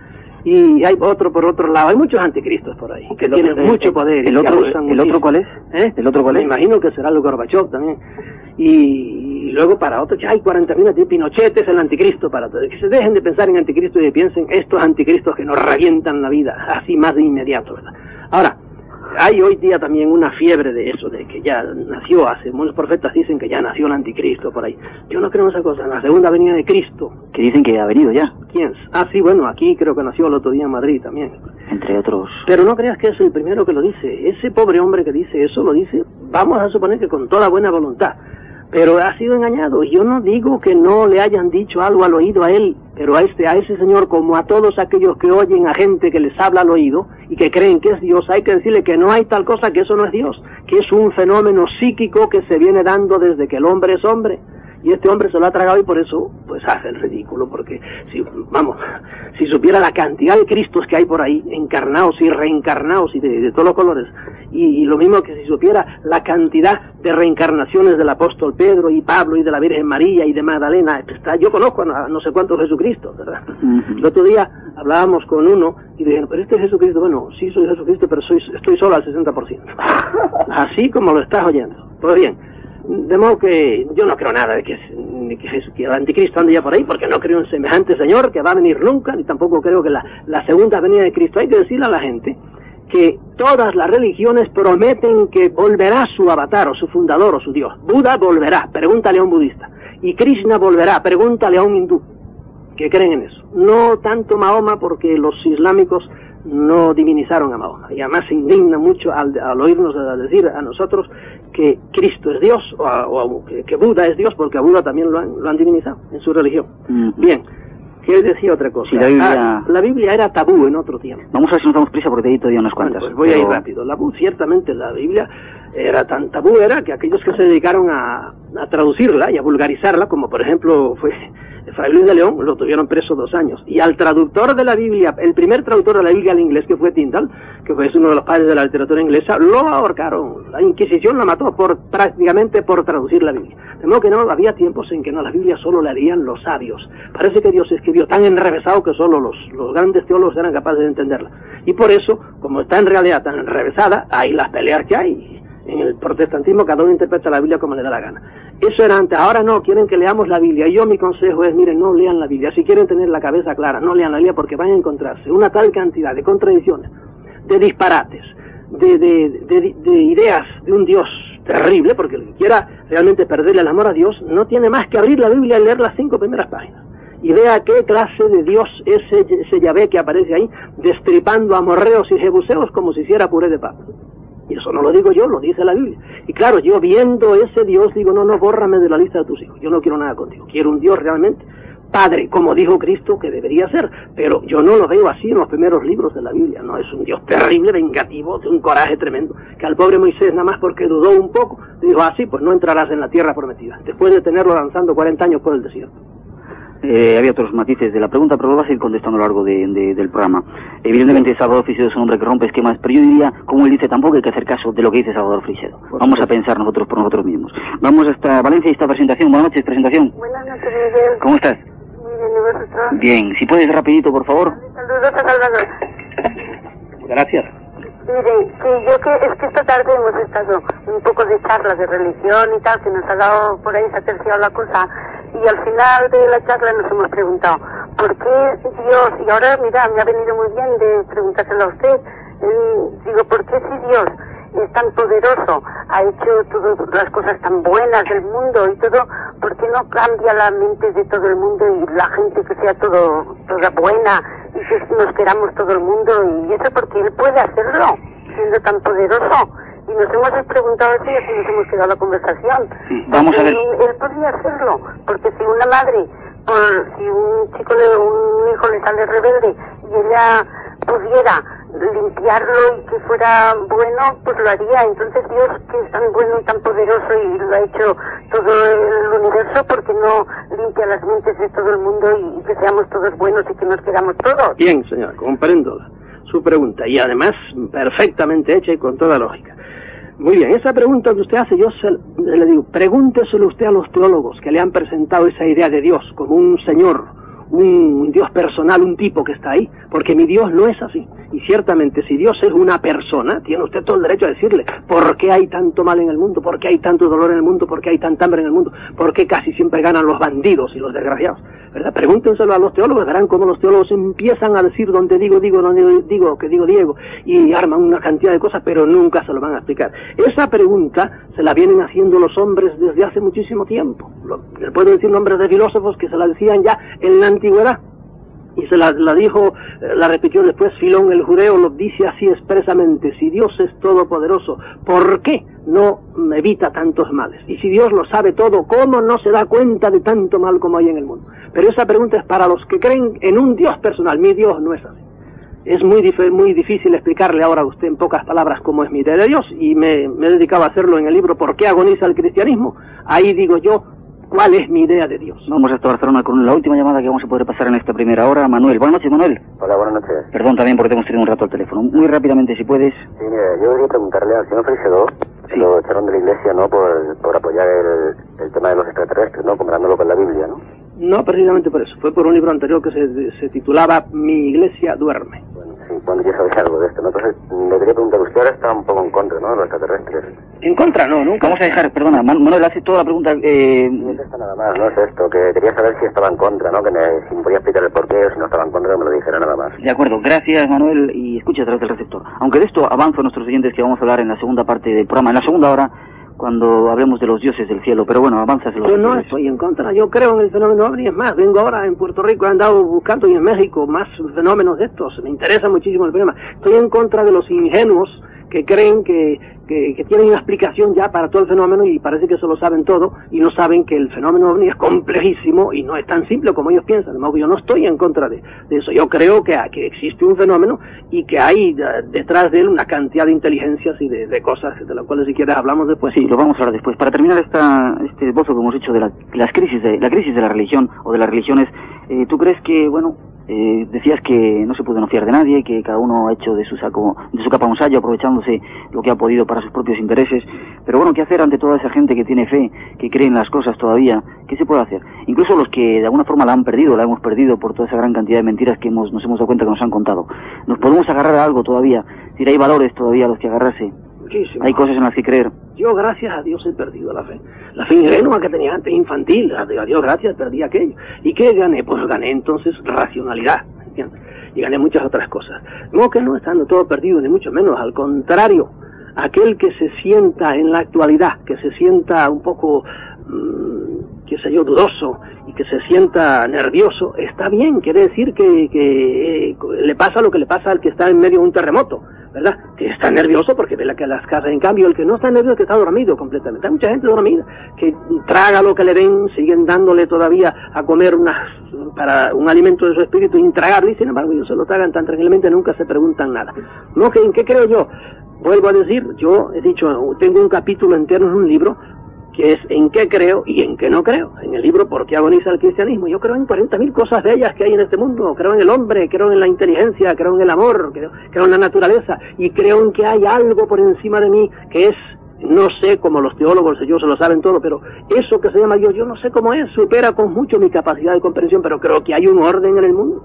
Y hay otro por otro lado. Hay muchos anticristos por ahí que
El
tienen
otro-
mucho
el-
poder. y
el
que
otro-
abusan
el otro
muchísimo.
¿cuál es?
¿Eh?
¿El otro cuál
Me
es?
imagino que será el Gorbachev también. Y, y luego para otros, ya hay cuarenta mil de Pinochet es el anticristo para todos. Que se dejen de pensar en anticristo y que piensen estos anticristos que nos revientan la vida, así más de inmediato, ¿verdad? Ahora, hay hoy día también una fiebre de eso, de que ya nació hace, muchos profetas dicen que ya nació el anticristo por ahí. Yo no creo en esa cosa, en la segunda venida de Cristo.
Que dicen que ha venido ya,
¿Quién? Ah, sí, bueno, aquí creo que nació el otro día en Madrid también.
entre otros.
Pero no creas que es el primero que lo dice. Ese pobre hombre que dice eso lo dice, vamos a suponer que con toda buena voluntad. Pero ha sido engañado. Yo no digo que no le hayan dicho algo al oído a él, pero a este, a ese señor, como a todos aquellos que oyen a gente que les habla al oído y que creen que es Dios, hay que decirle que no hay tal cosa, que eso no es Dios, que es un fenómeno psíquico que se viene dando desde que el hombre es hombre. Y este hombre se lo ha tragado y por eso, pues hace el ridículo, porque, si, vamos, si supiera la cantidad de Cristos que hay por ahí, encarnados y reencarnados y de, de todos los colores, y, y lo mismo que si supiera la cantidad de reencarnaciones del apóstol Pedro y Pablo y de la Virgen María y de Magdalena, está, yo conozco a no sé cuántos Jesucristos, ¿verdad?
Uh-huh.
El otro día hablábamos con uno y dijeron, pero este es Jesucristo, bueno, sí soy Jesucristo, pero soy, estoy solo al sesenta por ciento. Así como lo estás oyendo. Pues bien, de modo que yo no creo nada de que, de que, que el anticristo ande ya por ahí, porque no creo en semejante señor que va a venir nunca, ni tampoco creo que la, la segunda venida de Cristo. Hay que decirle a la gente que todas las religiones prometen que volverá su avatar, o su fundador, o su Dios. Buda volverá, pregúntale a un budista. Y Krishna volverá, pregúntale a un hindú, que creen en eso. No tanto Mahoma, porque los islámicos no divinizaron a Mahoma, y además se indigna mucho al, al oírnos a decir a nosotros que Cristo es Dios, o, a, o a, que, que Buda es Dios, porque a Buda también lo han, lo han divinizado en su religión.
Uh-huh.
Bien, que decía otra cosa.
Sí, la Biblia...
Ah, la Biblia era tabú en otro tiempo.
Vamos a ver si nos damos prisa porque te he todavía unas cuantas.
Bueno, pues voy
pero...
a ir rápido. La, ciertamente la Biblia era tan tabú, era que aquellos que se dedicaron a, a traducirla y a vulgarizarla, como por ejemplo fue Fray Luis de León, lo tuvieron preso dos años. Y al traductor de la Biblia, el primer traductor de la Biblia al inglés, que fue Tyndall, que fue uno de los padres de la literatura inglesa, lo ahorcaron. La Inquisición lo mató por prácticamente por traducir la Biblia. De modo que no había tiempos en que no la Biblia solo la leían los sabios. Parece que Dios escribió tan enrevesado que solo los, los grandes teólogos eran capaces de entenderla. Y por eso, como está en realidad tan enrevesada, hay las peleas que hay. En el protestantismo cada uno interpreta la Biblia como le da la gana. Eso era antes, ahora no, quieren que leamos la Biblia. Y yo mi consejo es, miren, no lean la Biblia. Si quieren tener la cabeza clara, no lean la Biblia porque van a encontrarse una tal cantidad de contradicciones, de disparates, de, de, de, de ideas de un Dios terrible, porque el que quiera realmente perderle el amor a Dios, no tiene más que abrir la Biblia y leer las cinco primeras páginas. Y vea qué clase de Dios es ese, ese Yahvé que aparece ahí, destripando a amorreos y jebuseos como si hiciera puré de papa. Y eso no lo digo yo, lo dice la Biblia. Y claro, yo viendo ese Dios digo, no, no, bórrame de la lista de tus hijos. Yo no quiero nada contigo. Quiero un Dios realmente Padre, como dijo Cristo que debería ser. Pero yo no lo veo así en los primeros libros de la Biblia. No, es un Dios terrible, vengativo, de un coraje tremendo. Que al pobre Moisés, nada más porque dudó un poco, dijo, ah, sí, pues no entrarás en la tierra prometida. Después de tenerlo lanzando cuarenta años por el desierto.
Eh, había otros matices de la pregunta, pero lo vas a ir contestando a lo largo de, de, del programa. Evidentemente Salvador Freixedo es un hombre que rompe esquemas, pero yo diría, como él dice, tampoco hay que hacer caso de lo que dice Salvador Freixedo. Vamos a pensar nosotros por nosotros mismos. Vamos hasta Valencia y esta presentación. Buenas noches, presentación.
Buenas noches, Miguel.
¿Cómo estás?
Muy bien, vosotros?
Bien, si puedes rapidito, por favor.
Saludos a Salvador.
Gracias.
Mire, que yo que es que esta tarde hemos estado un poco de charla de religión y tal, que nos ha dado por ahí, se ha terciado la cosa, y al final de la charla nos hemos preguntado, ¿por qué Dios? Y ahora, mira, me ha venido muy bien de preguntárselo a usted, eh, digo, ¿por qué si Dios es tan poderoso, ha hecho todas las cosas tan buenas del mundo y todo, ¿por qué no cambia la mente de todo el mundo y la gente que sea todo toda buena y que nos queramos todo el mundo? Y eso porque Él puede hacerlo, siendo tan poderoso. Y nos hemos preguntado eso y así nos hemos quedado la conversación.
Vamos a ver.
Él, él podría hacerlo, porque si una madre, por, si un chico, le, un hijo le sale rebelde y ella pudiera limpiarlo y que fuera bueno, pues lo haría. Entonces Dios, que es tan bueno y tan poderoso y lo ha hecho todo el universo, porque no limpia las mentes de todo el mundo y que seamos todos buenos y que nos queramos todos?
Bien, señora, comprendo su pregunta y además perfectamente hecha y con toda lógica. Muy bien, esa pregunta que usted hace, yo se, le digo, pregúnteselo usted a los teólogos que le han presentado esa idea de Dios como un señor, un Dios personal, un tipo que está ahí, porque mi Dios no es así. Y ciertamente, si Dios es una persona, tiene usted todo el derecho a decirle por qué hay tanto mal en el mundo, por qué hay tanto dolor en el mundo, por qué hay tanta hambre en el mundo, por qué casi siempre ganan los bandidos y los desgraciados, ¿verdad? Pregúntenselo a los teólogos, verán cómo los teólogos empiezan a decir donde digo, digo, donde digo, que digo Diego, y arman una cantidad de cosas, pero nunca se lo van a explicar. Esa pregunta se la vienen haciendo los hombres desde hace muchísimo tiempo. Le puedo decir nombres de filósofos que se la decían ya en la antigüedad. Y se la, la dijo, la repitió después Filón el judeo, lo dice así expresamente: si Dios es todopoderoso, ¿por qué no evita tantos males? Y si Dios lo sabe todo, ¿cómo no se da cuenta de tanto mal como hay en el mundo? Pero esa pregunta es para los que creen en un Dios personal. Mi Dios no es así. Es muy, dif- muy difícil explicarle ahora a usted en pocas palabras cómo es mi idea de Dios, y me, me he dedicado a hacerlo en el libro ¿Por qué agoniza el cristianismo? Ahí digo yo ¿cuál es mi idea de Dios?
Vamos hasta Barcelona con la última llamada que vamos a poder pasar en esta primera hora. Manuel, buenas noches, Manuel.
Hola, buenas noches.
Perdón también porque te hemos tenido un rato al teléfono. Muy rápidamente, si puedes.
Sí, mira, yo quería preguntarle al señor Freixedó, que
Sí.
lo echaron de la iglesia, ¿no?, por, por apoyar el, el tema de los extraterrestres, ¿no?, comparándolo con la Biblia, ¿no?
No, precisamente por eso. Fue por un libro anterior que se, se titulaba Mi iglesia duerme.
Bueno, sí, bueno, yo sabía algo de esto, ¿no? Entonces, le quería preguntar, usted ahora está un poco en contra, ¿no?, de los extraterrestres.
En contra, no, nunca.
Vamos a dejar, perdona, Man- Manuel, hace toda la pregunta. Eh,
No es esto nada más, no es esto, que quería saber si estaba en contra, ¿no?, que me, si me podía explicar el porqué, o si no estaba en contra, que me lo dijera nada más.
de acuerdo, gracias, Manuel, y escucha a través del receptor. Aunque de esto avanzo a nuestros oyentes que vamos a hablar en la segunda parte del programa, en la segunda hora, cuando hablemos de los dioses del cielo. Pero bueno, avanza.
Yo no estoy en contra, yo creo en el fenómeno ovni. Es más, vengo ahora en Puerto Rico, he andado buscando, y en México más fenómenos de estos, me interesa muchísimo el problema. Estoy en contra de los ingenuos que creen que, que, que tienen una explicación ya para todo el fenómeno y parece que eso lo saben todo y no saben que el fenómeno ovni es complejísimo y no es tan simple como ellos piensan. De modo que yo no estoy en contra de, de eso. Yo creo que, que existe un fenómeno y que hay uh, detrás de él una cantidad de inteligencias y de, de cosas de las cuales si quieres hablamos después.
Sí, lo vamos a hablar después. Para terminar esta, este esbozo que hemos hecho de la, las crisis de la crisis de la religión o de las religiones, eh, ¿tú crees que, bueno, Eh, decías que no se puede no fiar de nadie, que cada uno ha hecho de su saco, de su capa un sallo, aprovechándose lo que ha podido para sus propios intereses? Pero bueno, ¿qué hacer ante toda esa gente que tiene fe, que cree en las cosas todavía? ¿Qué se puede hacer? Incluso los que de alguna forma la han perdido, la hemos perdido por toda esa gran cantidad de mentiras que hemos, nos hemos dado cuenta que nos han contado. ¿Nos podemos agarrar a algo todavía? Es decir, hay valores todavía a los que agarrarse.
Muchísimo.
Hay cosas en las que creer.
Yo, gracias a Dios, he perdido la fe. La fe ingenua que tenía antes, infantil. A Dios gracias, perdí aquello. ¿Y qué gané? Pues gané entonces racionalidad. ¿Entiendes? Y gané muchas otras cosas. No que no estando todo perdido, ni mucho menos. Al contrario, aquel que se sienta en la actualidad, que se sienta un poco, mmm, qué sé yo, dudoso, y que se sienta nervioso, está bien. Quiere decir que, que eh, le pasa lo que le pasa al que está en medio de un terremoto, ¿verdad? Que está nervioso porque ve la que las casas. En cambio, el que no está nervioso es que está dormido completamente. Hay mucha gente dormida que traga lo que le den, siguen dándole todavía a comer unas, para un alimento de su espíritu intragable, y sin embargo ellos se lo tragan tan tranquilamente, nunca se preguntan nada. ¿No? ¿En qué creo yo? Vuelvo a decir, yo he dicho, tengo un capítulo entero en un libro que es en qué creo y en qué no creo. En el libro ¿Por qué agoniza el cristianismo? Yo creo en cuarenta mil cosas bellas que hay en este mundo. Creo en el hombre, creo en la inteligencia, creo en el amor, creo, creo en la naturaleza, y creo en que hay algo por encima de mí que es No sé cómo los teólogos ellos se lo saben todo, pero eso que se llama Dios, yo no sé cómo es, supera con mucho mi capacidad de comprensión, pero creo que hay un orden en el mundo.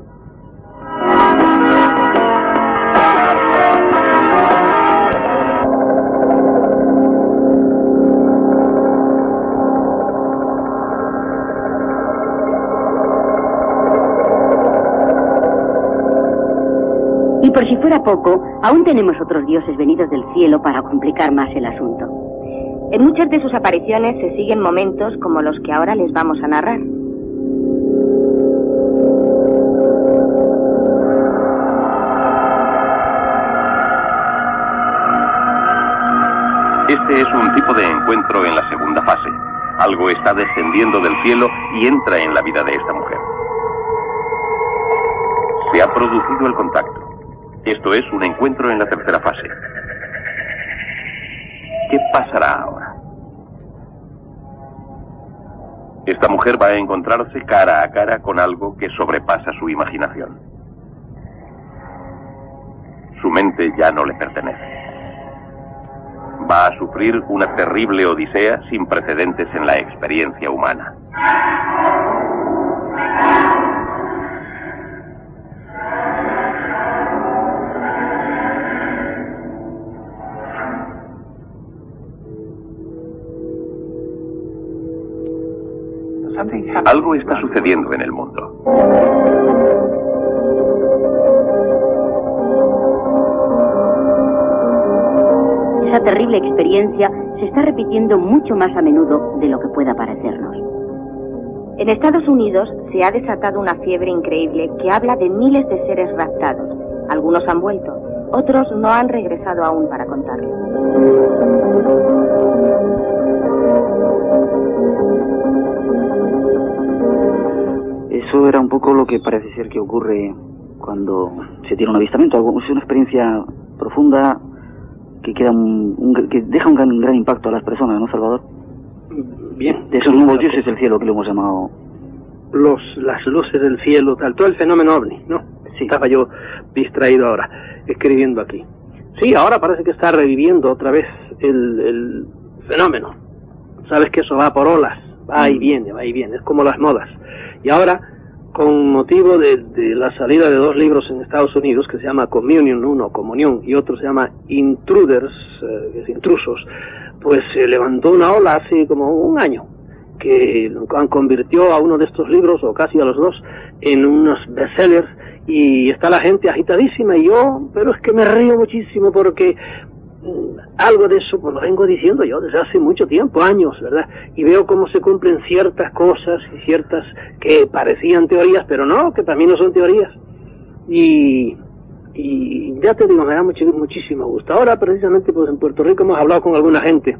Y por si fuera poco, aún tenemos otros dioses venidos del cielo para complicar más el asunto.
En muchas de sus apariciones se siguen momentos como los que ahora les vamos a narrar.
Este es un tipo de encuentro en la segunda fase. Algo está descendiendo del cielo y entra en la vida de esta mujer. Se ha producido el contacto. Esto es un encuentro en la tercera fase. ¿Qué pasará ahora? Esta mujer va a encontrarse cara a cara con algo que sobrepasa su imaginación. Su mente ya no le pertenece. Va a sufrir una terrible odisea sin precedentes en la experiencia humana. Algo está sucediendo en el mundo.
Esa terrible experiencia se está repitiendo mucho más a menudo de lo que pueda parecernos.
En Estados Unidos se ha desatado una fiebre increíble que habla de miles de seres raptados. Algunos han vuelto, otros no han regresado aún para contarlo.
Eso era un poco lo que parece ser que ocurre cuando se tiene un avistamiento. Es una experiencia profunda que queda un, un, que deja un gran, un gran impacto a las personas, ¿no, Salvador?
Bien.
De esos nuevos dioses del cielo que lo hemos llamado.
Los, las luces del cielo, tal, todo el fenómeno ovni, ¿no? Sí. Estaba yo distraído ahora, escribiendo aquí. Sí, ahora parece que está reviviendo otra vez el, el fenómeno. Sabes que eso va por olas, va y viene, va y viene, es como las modas. Y ahora, con motivo de, de la salida de dos libros en Estados Unidos, que se llama Communion, uno, Comunión, y otro se llama Intruders, eh, que es intrusos, pues se levantó una ola hace como un año, que convirtió a uno de estos libros, o casi a los dos, en unos bestsellers, y está la gente agitadísima, y yo, pero es que me río muchísimo porque algo de eso pues lo vengo diciendo yo desde hace mucho tiempo, años, ¿verdad? Y veo cómo se cumplen ciertas cosas y ciertas que parecían teorías, pero no, que también no son teorías. Y, y ya te digo, me da much, muchísimo gusto. Ahora precisamente pues en Puerto Rico hemos hablado con alguna gente.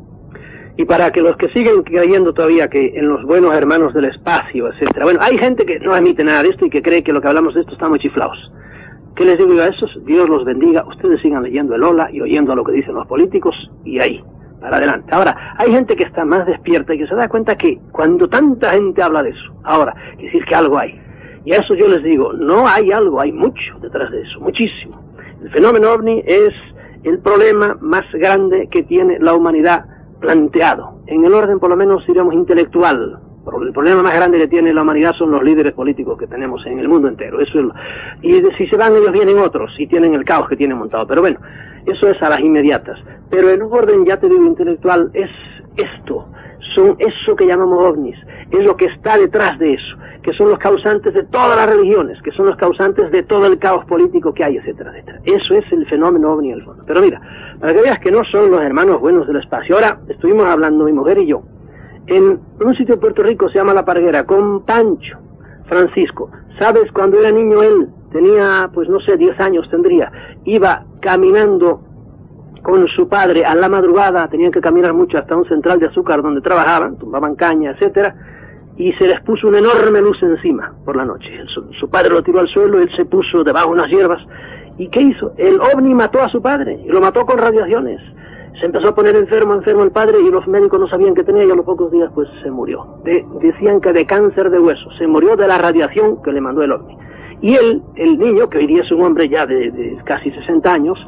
Y para que los que siguen creyendo todavía que en los buenos hermanos del espacio, etcétera. Bueno, hay gente que no admite nada de esto y que cree que lo que hablamos de esto está muy chiflados. ¿Qué les digo yo a esos? Dios los bendiga, ustedes sigan leyendo el Ola y oyendo lo que dicen los políticos y ahí, para adelante. Ahora, hay gente que está más despierta y que se da cuenta que cuando tanta gente habla de eso, ahora, es decir que algo hay. Y a eso yo les digo, no hay algo, hay mucho detrás de eso, muchísimo. El fenómeno ovni es el problema más grande que tiene la humanidad planteado, en el orden por lo menos diríamos intelectual. El problema más grande que tiene la humanidad son los líderes políticos que tenemos en el mundo entero. Eso es lo, y si se van ellos vienen otros y tienen el caos que tienen montado. Pero bueno, eso es a las inmediatas. Pero en un orden, ya te digo, intelectual, es esto. Son eso que llamamos ovnis. Es lo que está detrás de eso. Que son los causantes de todas las religiones. Que son los causantes de todo el caos político que hay, etcétera, etcétera. Eso es el fenómeno ovni en el fondo. Pero mira, para que veas que no son los hermanos buenos del espacio. Ahora, estuvimos hablando mi mujer y yo en un sitio de Puerto Rico, se llama La Parguera, con Pancho Francisco. ¿Sabes? Cuando era niño él, tenía, pues no sé, diez años tendría, iba caminando con su padre a la madrugada, tenían que caminar mucho hasta un central de azúcar donde trabajaban, tumbaban caña, etcétera, y se les puso una enorme luz encima por la noche. Su, su padre lo tiró al suelo, él se puso debajo de unas hierbas. ¿Y qué hizo? El ovni mató a su padre, y lo mató con radiaciones. Se empezó a poner enfermo, enfermo el padre, y los médicos no sabían qué tenía, y a los pocos días pues se murió. De, decían que de cáncer de hueso, se murió de la radiación que le mandó el ovni. Y él, el niño, que hoy día es un hombre ya de, de casi sesenta años,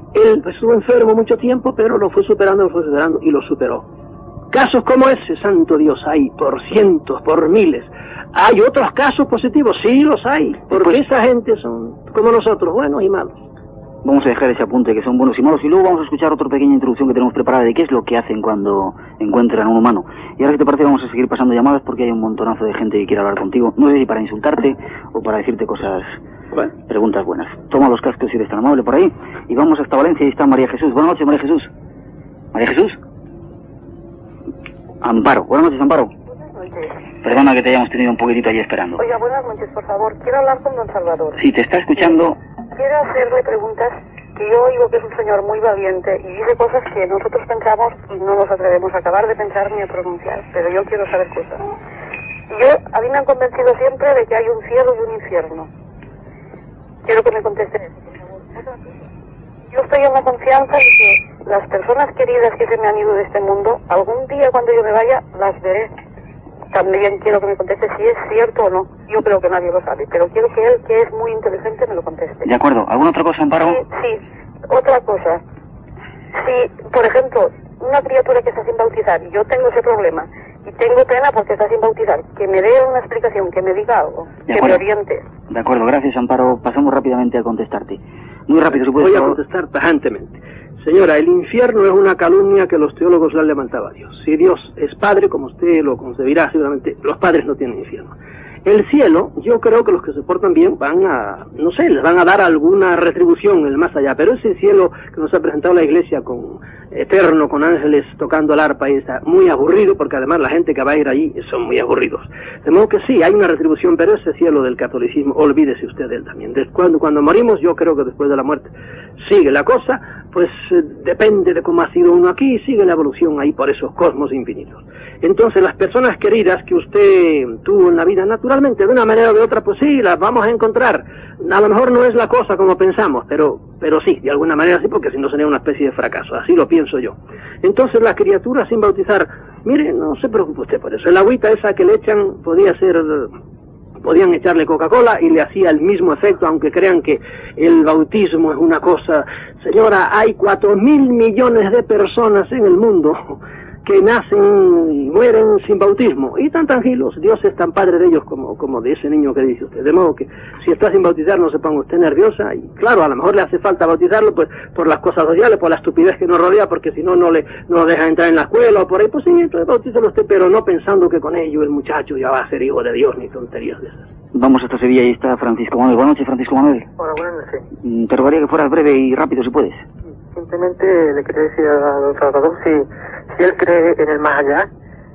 él estuvo enfermo mucho tiempo, pero lo fue superando, lo fue superando y lo superó. Casos como ese, santo Dios, hay por cientos, por miles. ¿Hay otros casos positivos? Sí, los hay, porque pues, esa gente son como nosotros, buenos y malos.
Vamos a dejar ese apunte que son buenos y malos y luego vamos a escuchar otra pequeña introducción que tenemos preparada de qué es lo que hacen cuando encuentran a un humano. Y ahora, si te parece, vamos a seguir pasando llamadas porque hay un montonazo de gente que quiere hablar contigo. No sé si para insultarte o para decirte cosas, bueno, preguntas buenas. Toma los cascos si eres tan amable por ahí y vamos hasta Valencia y está María Jesús. Buenas noches, María Jesús. María Jesús. Amparo. Buenas noches, Amparo.
Buenas noches.
Perdona que te hayamos tenido un poquitito ahí esperando.
Oiga, buenas noches, por favor. Quiero hablar con don Salvador.
Sí, te está escuchando.
Quiero hacerle preguntas que yo oigo que es un señor muy valiente y dice cosas que nosotros pensamos y no nos atrevemos a acabar de pensar ni a pronunciar, pero yo quiero saber cosas. Yo, a mí me han convencido siempre de que hay un cielo y un infierno. Quiero que me conteste eso, por favor. Yo estoy en la confianza de que las personas queridas que se me han ido de este mundo, algún día cuando yo me vaya, las veré. También quiero que me conteste si es cierto o no. Yo creo que nadie lo sabe, pero quiero que él, que es muy inteligente, me lo conteste.
De acuerdo. ¿Alguna otra cosa, Amparo?
Sí, sí. Otra cosa. Si, por ejemplo, una criatura que está sin bautizar, y yo tengo ese problema, y tengo pena porque está sin bautizar, que me dé una explicación, que me diga algo, que me oriente.
De acuerdo, gracias, Amparo. Pasamos rápidamente a contestarte. Muy rápido, si puedes.
Voy a contestar tajantemente. Señora, el infierno es una calumnia que los teólogos le han levantado a Dios. Si Dios es padre, como usted lo concebirá seguramente, los padres no tienen infierno. El cielo, yo creo que los que se portan bien van a, no sé, les van a dar alguna retribución en el más allá, pero ese cielo que nos ha presentado la Iglesia con eterno, con ángeles tocando el arpa, y está muy aburrido, porque además la gente que va a ir allí son muy aburridos. De modo que sí, hay una retribución, pero ese cielo del catolicismo, olvídese usted de él también. De cuando, cuando morimos, yo creo que después de la muerte sigue la cosa, pues eh, depende de cómo ha sido uno aquí, y sigue la evolución ahí por esos cosmos infinitos. Entonces, las personas queridas que usted tuvo en la vida, naturalmente, de una manera o de otra, pues sí, las vamos a encontrar. A lo mejor no es la cosa como pensamos, pero pero sí, de alguna manera sí, porque si no sería una especie de fracaso. Así lo pienso yo. Entonces, las criaturas sin bautizar, mire, no se preocupe usted por eso. El agüita esa que le echan podía ser... podían echarle Coca-Cola y le hacía el mismo efecto, aunque crean que el bautismo es una cosa... Señora, hay cuatro mil millones de personas en el mundo que nacen y mueren sin bautismo, y tan tranquilos. Dios es tan padre de ellos como, como de ese niño que dice usted, de modo que si está sin bautizar no se ponga usted nerviosa, y claro, a lo mejor le hace falta bautizarlo pues por las cosas sociales, por la estupidez que nos rodea, porque si no, no le no lo deja entrar en la escuela o por ahí, pues sí, entonces bautízalo usted, pero no pensando que con ello el muchacho ya va a ser hijo de Dios, ni tonterías de esas.
Vamos hasta Sevilla y está Francisco Manuel. Buenas noches, Francisco Manuel.
Hola, buenas noches.
Te rogaría que fueras breve y rápido, si puedes.
Simplemente le quería decir a don Salvador si, si él cree en el más allá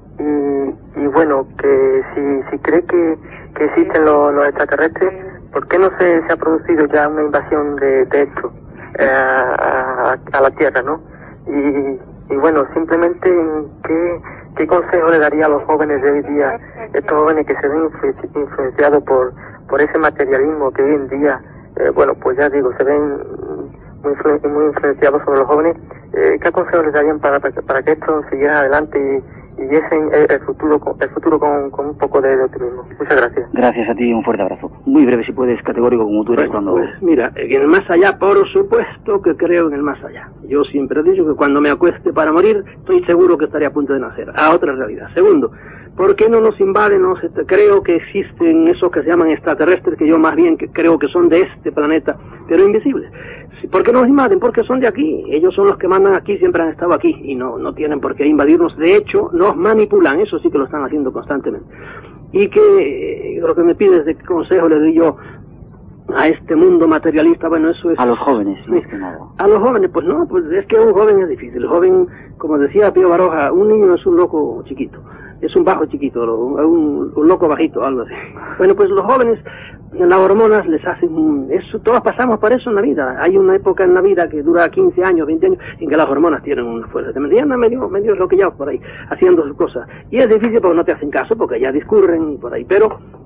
y, y bueno, que si, si cree que, que existen los, los extraterrestres, ¿por qué no se, se ha producido ya una invasión de, de esto eh, a, a la Tierra, no? Y, y bueno, simplemente ¿qué, qué consejo le daría a los jóvenes de hoy día, estos jóvenes que se ven influ influenciados por, por ese materialismo que hoy en día, eh, bueno, pues ya digo, se ven muy, influ muy influenciados sobre los jóvenes? Eh, ¿Qué consejos les darían para, para que esto siguiera adelante y, y viesen el, el futuro, el futuro con, con un poco de, de optimismo? Muchas gracias.
Gracias a ti, un fuerte abrazo. Muy breve, si puedes, categórico como tú eres.
Bueno,
cuando...
pues mira, en el más allá, por supuesto que creo en el más allá. Yo siempre he dicho que cuando me acueste para morir, estoy seguro que estaré a punto de nacer, a otra realidad. Segundo, ¿por qué no nos invaden? No sé, creo que existen esos que se llaman extraterrestres, que yo más bien que creo que son de este planeta, pero invisibles. ¿Por qué nos invaden? Porque son de aquí. Ellos son los que mandan aquí, siempre han estado aquí y no, no tienen por qué invadirnos. De hecho, nos manipulan, eso sí que lo están haciendo constantemente. Y que lo que me pides de qué consejo le doy yo a este mundo materialista, bueno, eso es...
A los jóvenes,
sí. A los jóvenes, pues no, pues es que un joven es difícil. El joven, como decía Pío Baroja, un niño es un loco chiquito. Es un bajo chiquito, un, un loco bajito, algo así. Bueno, pues los jóvenes, las hormonas les hacen... Eso, todos pasamos por eso en la vida. Hay una época en la vida que dura quince años, veinte años, en que las hormonas tienen una fuerza tremenda. Y andan medio, medio loquillados por ahí, haciendo sus cosas. Y es difícil porque no te hacen caso, porque ya discurren por ahí. Pero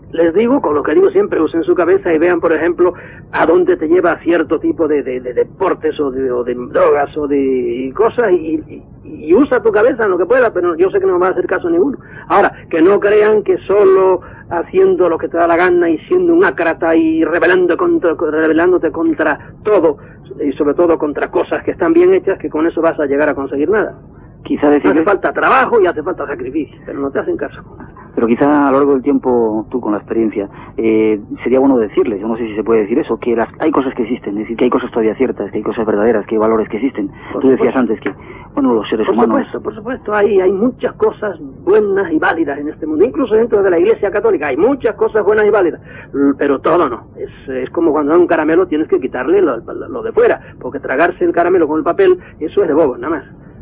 les digo, con lo que digo siempre, usen su cabeza y vean, por ejemplo, a dónde te lleva cierto tipo de, de, de deportes o de, o de drogas o de cosas y, y, y usa tu cabeza en lo que pueda, pero yo sé que no va a hacer caso ninguno. Ahora, que no crean que solo haciendo lo que te da la gana y siendo un ácrata y rebelando contra, rebelándote contra todo y sobre todo contra cosas que están bien hechas, que con eso vas a llegar a conseguir nada.
Quizá decir
hace falta trabajo y hace falta sacrificio, pero no te hacen caso.
Pero quizá a lo largo del tiempo, tú con la experiencia, eh, sería bueno decirles, yo no sé si se puede decir eso, que las, hay cosas que existen, es decir, que hay cosas todavía ciertas, que hay cosas verdaderas, que hay valores que existen.
Por
tú decías
supuesto.
antes que, bueno, los seres
por
humanos...
Por supuesto, por supuesto, hay, hay muchas cosas buenas y válidas en este mundo, incluso dentro de la Iglesia Católica hay muchas cosas buenas y válidas, pero todo no. Es, es como cuando a un caramelo tienes que quitarle lo, lo, lo de fuera, porque tragarse el caramelo con el papel, eso es de bobo, nada más.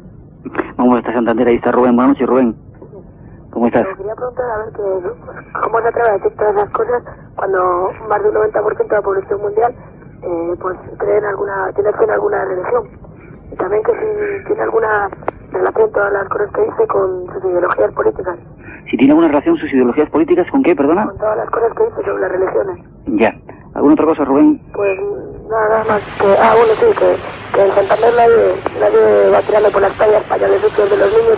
Vamos hasta Santander, ahí está Rubén. Buenas noches, Rubén. ¿Cómo estás?
Me quería preguntar, a ver, que, ¿cómo se atreve a decir todas esas cosas cuando más de un noventa por ciento de la población mundial eh, pues cree en alguna, tiene fe en alguna religión? Y también que si tiene alguna relación todas las cosas que dice con sus ideologías políticas.
Si tiene alguna relación sus ideologías políticas, ¿con qué, perdona?
Con todas las cosas que dice sobre las religiones.
Ya. ¿Alguna otra cosa, Rubén?
Pues nada, nada más que... Ah, bueno, sí, que, que en Santander nadie, nadie va tirando por las calles pañales sucios de los niños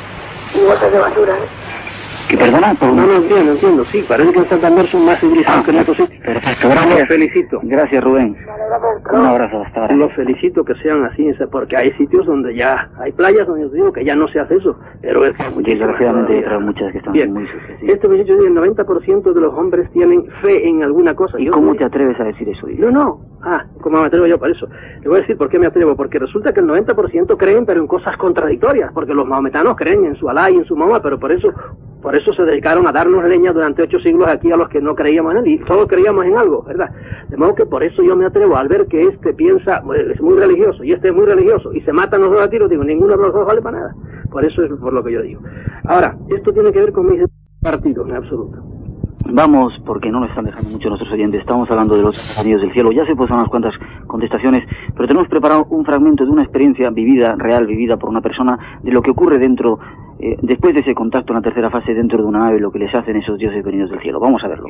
y, y bolsas de basura, ¿eh?
¿Qué, perdona?
No, no entiendo, entiendo, sí, parece que en Santander son más civilizados
ah,
que en otros sitios.
Perfecto, gracias.
Los felicito.
Gracias, Rubén.
Vale, gracias.
Un abrazo, hasta ahora.
Los felicito que sean así, porque hay sitios donde ya, hay playas donde yo digo que ya no se hace eso, pero es que hay muchísimas.
Desgraciadamente hay otras muchas que están
bien.
Muy sucias. Sí.
Este muchacho dice, el noventa por ciento de los hombres tienen fe en alguna cosa.
¿Y
yo
cómo
digo,
te atreves a decir eso? Dice?
No, no. Ah, ¿cómo me atrevo yo para eso? Le voy a decir por qué me atrevo, porque resulta que el noventa por ciento creen, pero en cosas contradictorias, porque los mahometanos creen en su Alá y en su Mahoma, pero por eso por eso se dedicaron a darnos leña durante ocho siglos aquí a los que no creíamos en él, y todos creíamos en algo, ¿verdad? De modo que por eso yo me atrevo, al ver que este piensa, es muy religioso, y este es muy religioso, y se matan los dos a tiros, digo, ninguno de los dos vale para nada. Por eso es por lo que yo digo. Ahora, esto tiene que ver con mis partidos, en absoluto.
Vamos, porque no nos están dejando mucho nuestros oyentes, estamos hablando de los anillos del cielo, ya se pueden unas cuantas contestaciones, pero tenemos preparado un fragmento de una experiencia vivida, real, vivida por una persona, de lo que ocurre dentro, eh, después de ese contacto en la tercera fase dentro de una nave, lo que les hacen esos dioses venidos del cielo. Vamos a verlo.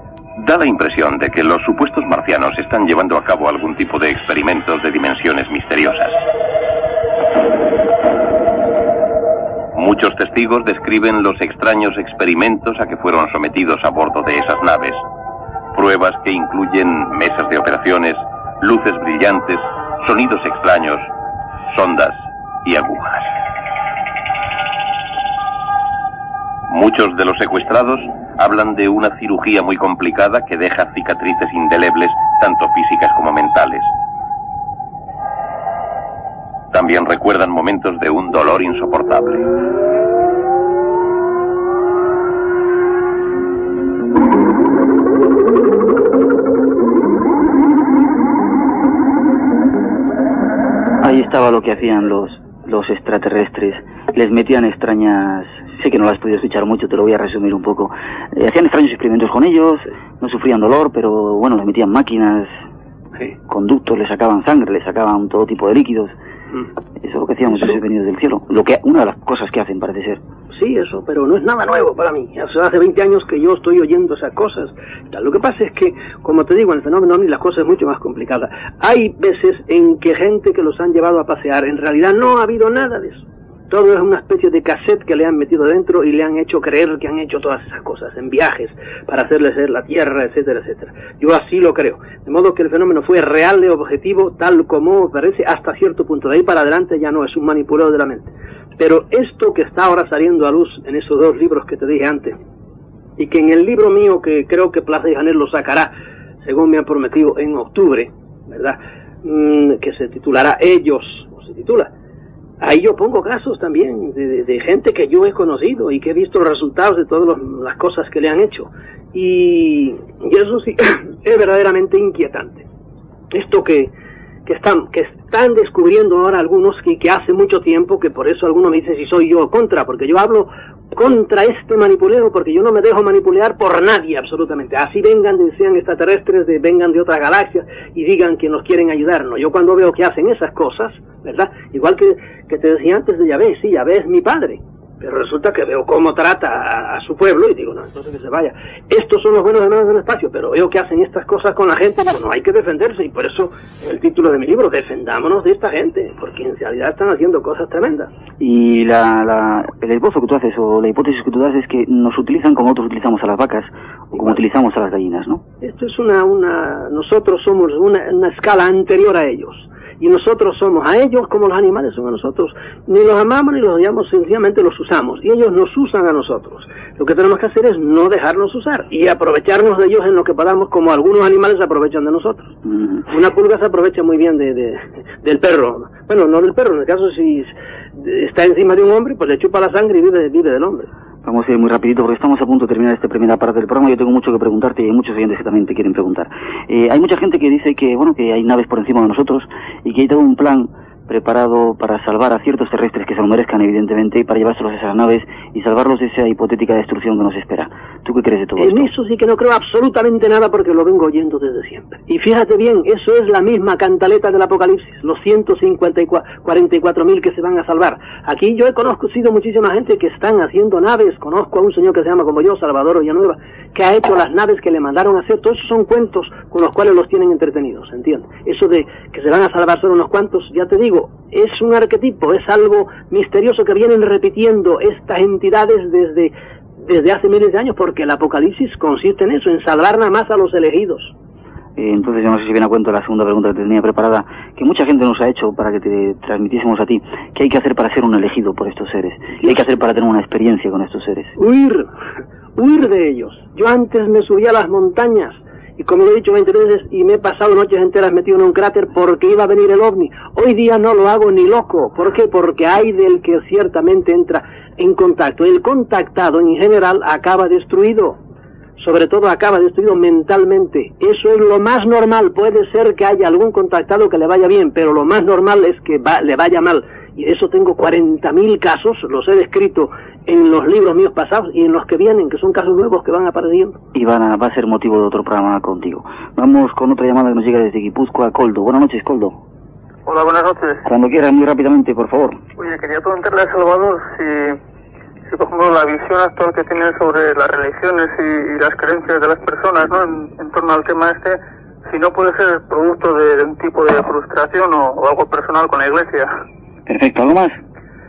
Da la impresión de que los supuestos marcianos están llevando a cabo algún tipo de experimentos de dimensiones misteriosas. Muchos testigos describen los extraños experimentos a que fueron sometidos a bordo de esas naves. Pruebas que incluyen mesas de operaciones, luces brillantes, sonidos extraños, sondas y agujas. Muchos de los secuestrados hablan de una cirugía muy complicada que deja cicatrices indelebles, tanto físicas como mentales. También recuerdan momentos de un dolor insoportable.
Ahí estaba lo que hacían los, los extraterrestres. Les metían extrañas... Sé que no lo has podido escuchar mucho, te lo voy a resumir un poco. Eh, hacían extraños experimentos con ellos, no sufrían dolor, pero bueno, les metían máquinas, sí, conductos, les sacaban sangre, les sacaban todo tipo de líquidos. Mm. Eso es lo que hacían los dioses venidos del cielo. Lo que, una de las cosas que hacen, parece ser.
Sí, eso, pero no es nada nuevo para mí. O sea, hace veinte años que yo estoy oyendo esas cosas. Lo que pasa es que, como te digo, en el fenómeno ovni las cosas es mucho más complicada. Hay veces en que gente que los han llevado a pasear, en realidad no ha habido nada de eso. Todo es una especie de cassette que le han metido dentro y le han hecho creer que han hecho todas esas cosas en viajes para hacerles ver la Tierra, etcétera, etcétera. Yo así lo creo. De modo que el fenómeno fue real y objetivo, tal como parece, hasta cierto punto. De ahí para adelante ya no es un manipulado de la mente. Pero esto que está ahora saliendo a luz en esos dos libros que te dije antes, y que en el libro mío, que creo que Plaza y Janer lo sacará, según me han prometido, en octubre, ¿verdad?, mm, que se titulará Ellos, o se titula, ahí yo pongo casos también de, de, de gente que yo he conocido y que he visto los resultados de todas los, las cosas que le han hecho. Y, y eso sí es verdaderamente inquietante. Esto que, que, están, que están descubriendo ahora algunos y que, que hace mucho tiempo, que por eso algunos me dicen si soy yo contra, porque yo hablo contra este manipuleo, porque yo no me dejo manipular por nadie absolutamente. Así vengan, sean extraterrestres, de, vengan de otras galaxias y digan que nos quieren ayudar. No, yo cuando veo que hacen esas cosas, ¿verdad? Igual que, que te decía antes de Yahvé, sí, Yahvé es mi padre. Pero resulta que veo cómo trata a, a su pueblo y digo, no, entonces que se vaya. Estos son los buenos hermanos del espacio, pero veo que hacen estas cosas con la gente, bueno, hay que defenderse, y por eso el título de mi libro, defendámonos de esta gente, porque en realidad están haciendo cosas tremendas.
Y la, la, el esbozo que tú haces, o la hipótesis que tú das, es que nos utilizan como nosotros utilizamos a las vacas, o como utilizamos a las gallinas, ¿no?
Esto es una, una, nosotros somos una, una escala anterior a ellos. Y nosotros somos a ellos como los animales son a nosotros. Ni los amamos ni los odiamos, sencillamente los usamos. Y ellos nos usan a nosotros. Lo que tenemos que hacer es no dejarnos usar y aprovecharnos de ellos en lo que podamos, como algunos animales se aprovechan de nosotros. Mm. Una pulga se aprovecha muy bien de, de, del perro. Bueno, no del perro, en el caso si está encima de un hombre, pues le chupa la sangre y vive, vive del hombre.
Vamos a ir muy rapidito porque estamos a punto de terminar esta primera parte del programa. Yo tengo mucho que preguntarte y hay muchos oyentes que también te quieren preguntar. Eh, hay mucha gente que dice que, bueno, que hay naves por encima de nosotros y que hay todo un plan preparado para salvar a ciertos terrestres que se lo merezcan, evidentemente, y para llevárselos a esas naves y salvarlos de esa hipotética destrucción que nos espera. ¿Tú qué crees de todo esto?
En eso sí que no creo absolutamente nada porque lo vengo oyendo desde siempre. Y fíjate bien, eso es la misma cantaleta del Apocalipsis, los ciento cincuenta y cuarenta y cuatro mil que se van a salvar. Aquí yo he conocido muchísima gente que están haciendo naves, conozco a un señor que se llama como yo, Salvador Villanueva, que ha hecho las naves que le mandaron a hacer. Todos esos son cuentos con los cuales los tienen entretenidos, ¿entiendes? Eso de que se van a salvar solo unos cuantos, ya te digo, es un arquetipo, es algo misterioso que vienen repitiendo estas entidades desde, desde hace miles de años, porque el Apocalipsis consiste en eso, en salvar nada más a los elegidos.
Eh, entonces yo no sé si viene a cuento la segunda pregunta que te tenía preparada, que mucha gente nos ha hecho para que te transmitiésemos a ti. ¿Qué hay que hacer para ser un elegido por estos seres? ¿Qué hay que hacer para tener una experiencia con estos seres?
Huir, huir de ellos. Yo antes me subía a las montañas, y como lo he dicho veinte veces, y me he pasado noches enteras metido en un cráter porque iba a venir el ovni. Hoy día no lo hago ni loco. ¿Por qué? Porque hay del que ciertamente entra en contacto. El contactado en general acaba destruido. Sobre todo acaba destruido mentalmente. Eso es lo más normal. Puede ser que haya algún contactado que le vaya bien, pero lo más normal es que va, le vaya mal. Y de eso tengo cuarenta mil casos, los he descrito en los libros míos pasados y en los que vienen, que son casos nuevos que van apareciendo.
Y van a, va a ser motivo de otro programa contigo. Vamos con otra llamada que nos llega desde Guipúzcoa, Coldo. Buenas noches, Coldo.
Hola, buenas noches.
Cuando quieras, muy rápidamente, por favor.
Oye, quería preguntarle a Salvador si, si por ejemplo, la visión actual que tiene sobre las religiones y, y las creencias de las personas, ¿no?, en, en torno al tema este, si no puede ser producto de, de un tipo de frustración o, o algo personal con la Iglesia.
Perfecto, ¿algo más?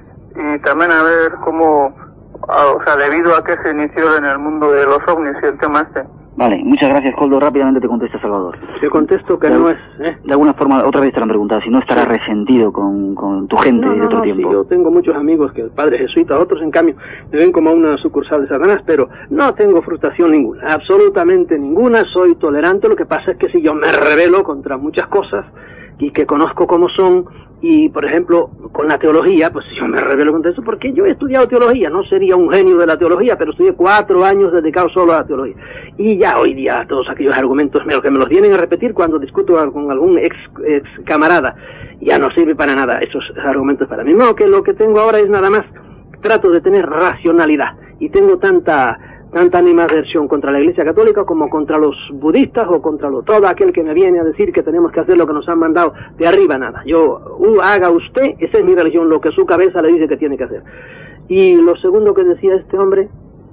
Y también a ver cómo, a, o sea, debido a qué se inició en el mundo de los ovnis y el tema este.
Vale, muchas gracias, Coldo. Rápidamente te contesta Salvador.
Te contesto que de, no es... ¿eh?
De alguna forma, otra vez te lo han preguntado, si no estarás sí. resentido con, con tu gente
no,
de otro
no,
tiempo.
Sí, yo tengo muchos amigos, que el padre jesuita, otros en cambio me ven como una sucursal de Satanás, pero no tengo frustración ninguna, absolutamente ninguna, soy tolerante. Lo que pasa es que si yo me rebelo contra muchas cosas y que conozco cómo son, y por ejemplo con la teología, pues yo me rebelo contra eso porque yo he estudiado teología, no sería un genio de la teología, pero estudié cuatro años dedicados solo a la teología, y ya hoy día todos aquellos argumentos me, que me los vienen a repetir cuando discuto con algún ex, ex camarada, ya no sirve para nada esos argumentos para mí. No, que lo que tengo ahora es nada más, trato de tener racionalidad, y tengo tanta tanta animadversión contra la Iglesia Católica como contra los budistas o contra lo, todo aquel que me viene a decir que tenemos que hacer lo que nos han mandado de arriba, nada. Yo, uh, haga usted, esa es mi religión, lo que su cabeza le dice que tiene que hacer. Y lo segundo que decía este hombre,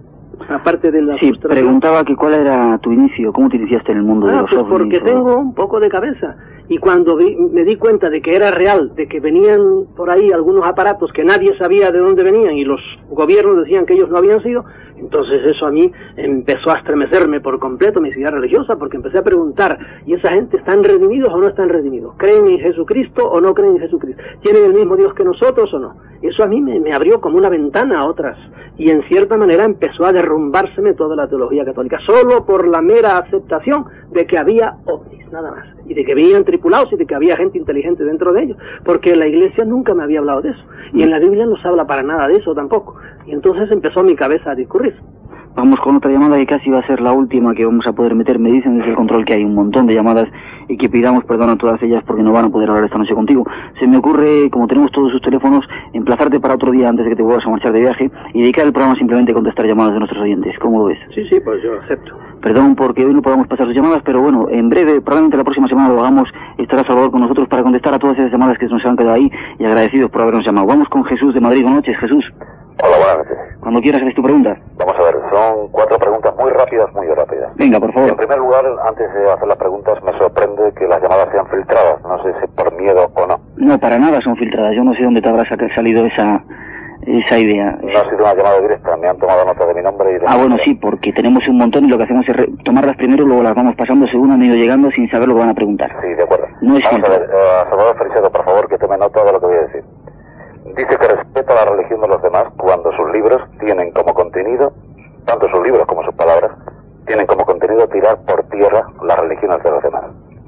aparte de la
sí, frustración, preguntaba que cuál era tu inicio, cómo te iniciaste en el mundo ah, de los
pues
ovnis.
Porque o... tengo un poco de cabeza. Y cuando vi, me di cuenta de que era real, de que venían por ahí algunos aparatos que nadie sabía de dónde venían y los gobiernos decían que ellos no habían sido, entonces eso a mí empezó a estremecerme por completo mi vida religiosa, porque empecé a preguntar, ¿y esa gente están redimidos o no están redimidos? ¿Creen en Jesucristo o no creen en Jesucristo? ¿Tienen el mismo Dios que nosotros o no? Eso a mí me, me abrió como una ventana a otras, y en cierta manera empezó a derrumbárseme toda la teología católica, solo por la mera aceptación de que había ovnis, nada más, y de que venían tripulados y de que había gente inteligente dentro de ellos, porque la Iglesia nunca me había hablado de eso, y en la Biblia no se habla para nada de eso tampoco, y entonces empezó mi cabeza a discurrir.
Vamos con otra llamada que casi va a ser la última que vamos a poder meter. Me dicen desde el control que hay un montón de llamadas y que pidamos perdón a todas ellas porque no van a poder hablar esta noche contigo. Se me ocurre, como tenemos todos sus teléfonos, emplazarte para otro día antes de que te vuelvas a marchar de viaje y dedicar el programa simplemente a contestar llamadas de nuestros oyentes. ¿Cómo lo ves?
Sí, sí, pues yo acepto.
Perdón porque hoy no podamos pasar sus llamadas, pero bueno, en breve, probablemente la próxima semana lo hagamos, estará Salvador con nosotros para contestar a todas esas llamadas que nos han quedado ahí y agradecidos por habernos llamado. Vamos con Jesús de Madrid. Buenas noches, Jesús.
Hola, buenas noches.
Cuando quieras haces tu pregunta.
Vamos a ver, son cuatro preguntas muy rápidas, muy rápidas.
Venga, por favor.
En primer lugar, antes de hacer las preguntas, me sorprende que las llamadas sean filtradas. No sé si por miedo o no.
No, para nada son filtradas. Yo no sé dónde te habrá salido esa esa idea.
No ha sido una llamada directa, me han tomado nota de mi nombre y de...
Ah, bueno, sí, porque tenemos un montón y lo que hacemos es tomarlas primero, luego las vamos pasando según han ido llegando sin saber lo que van a preguntar.
Sí, de acuerdo.
No es
Vamos
filtro.
a ver, uh, Salvador Freixedo, por favor, que tome nota de lo que voy a decir. Dice que respeta la religión de los demás cuando sus libros tienen como contenido, tanto sus libros como sus palabras, tienen como contenido tirar por tierra las religiones de los demás.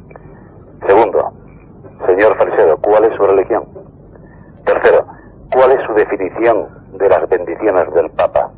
Segundo, señor Freixedo, ¿cuál es su religión? Tercero, ¿cuál es su definición de las bendiciones del Papa?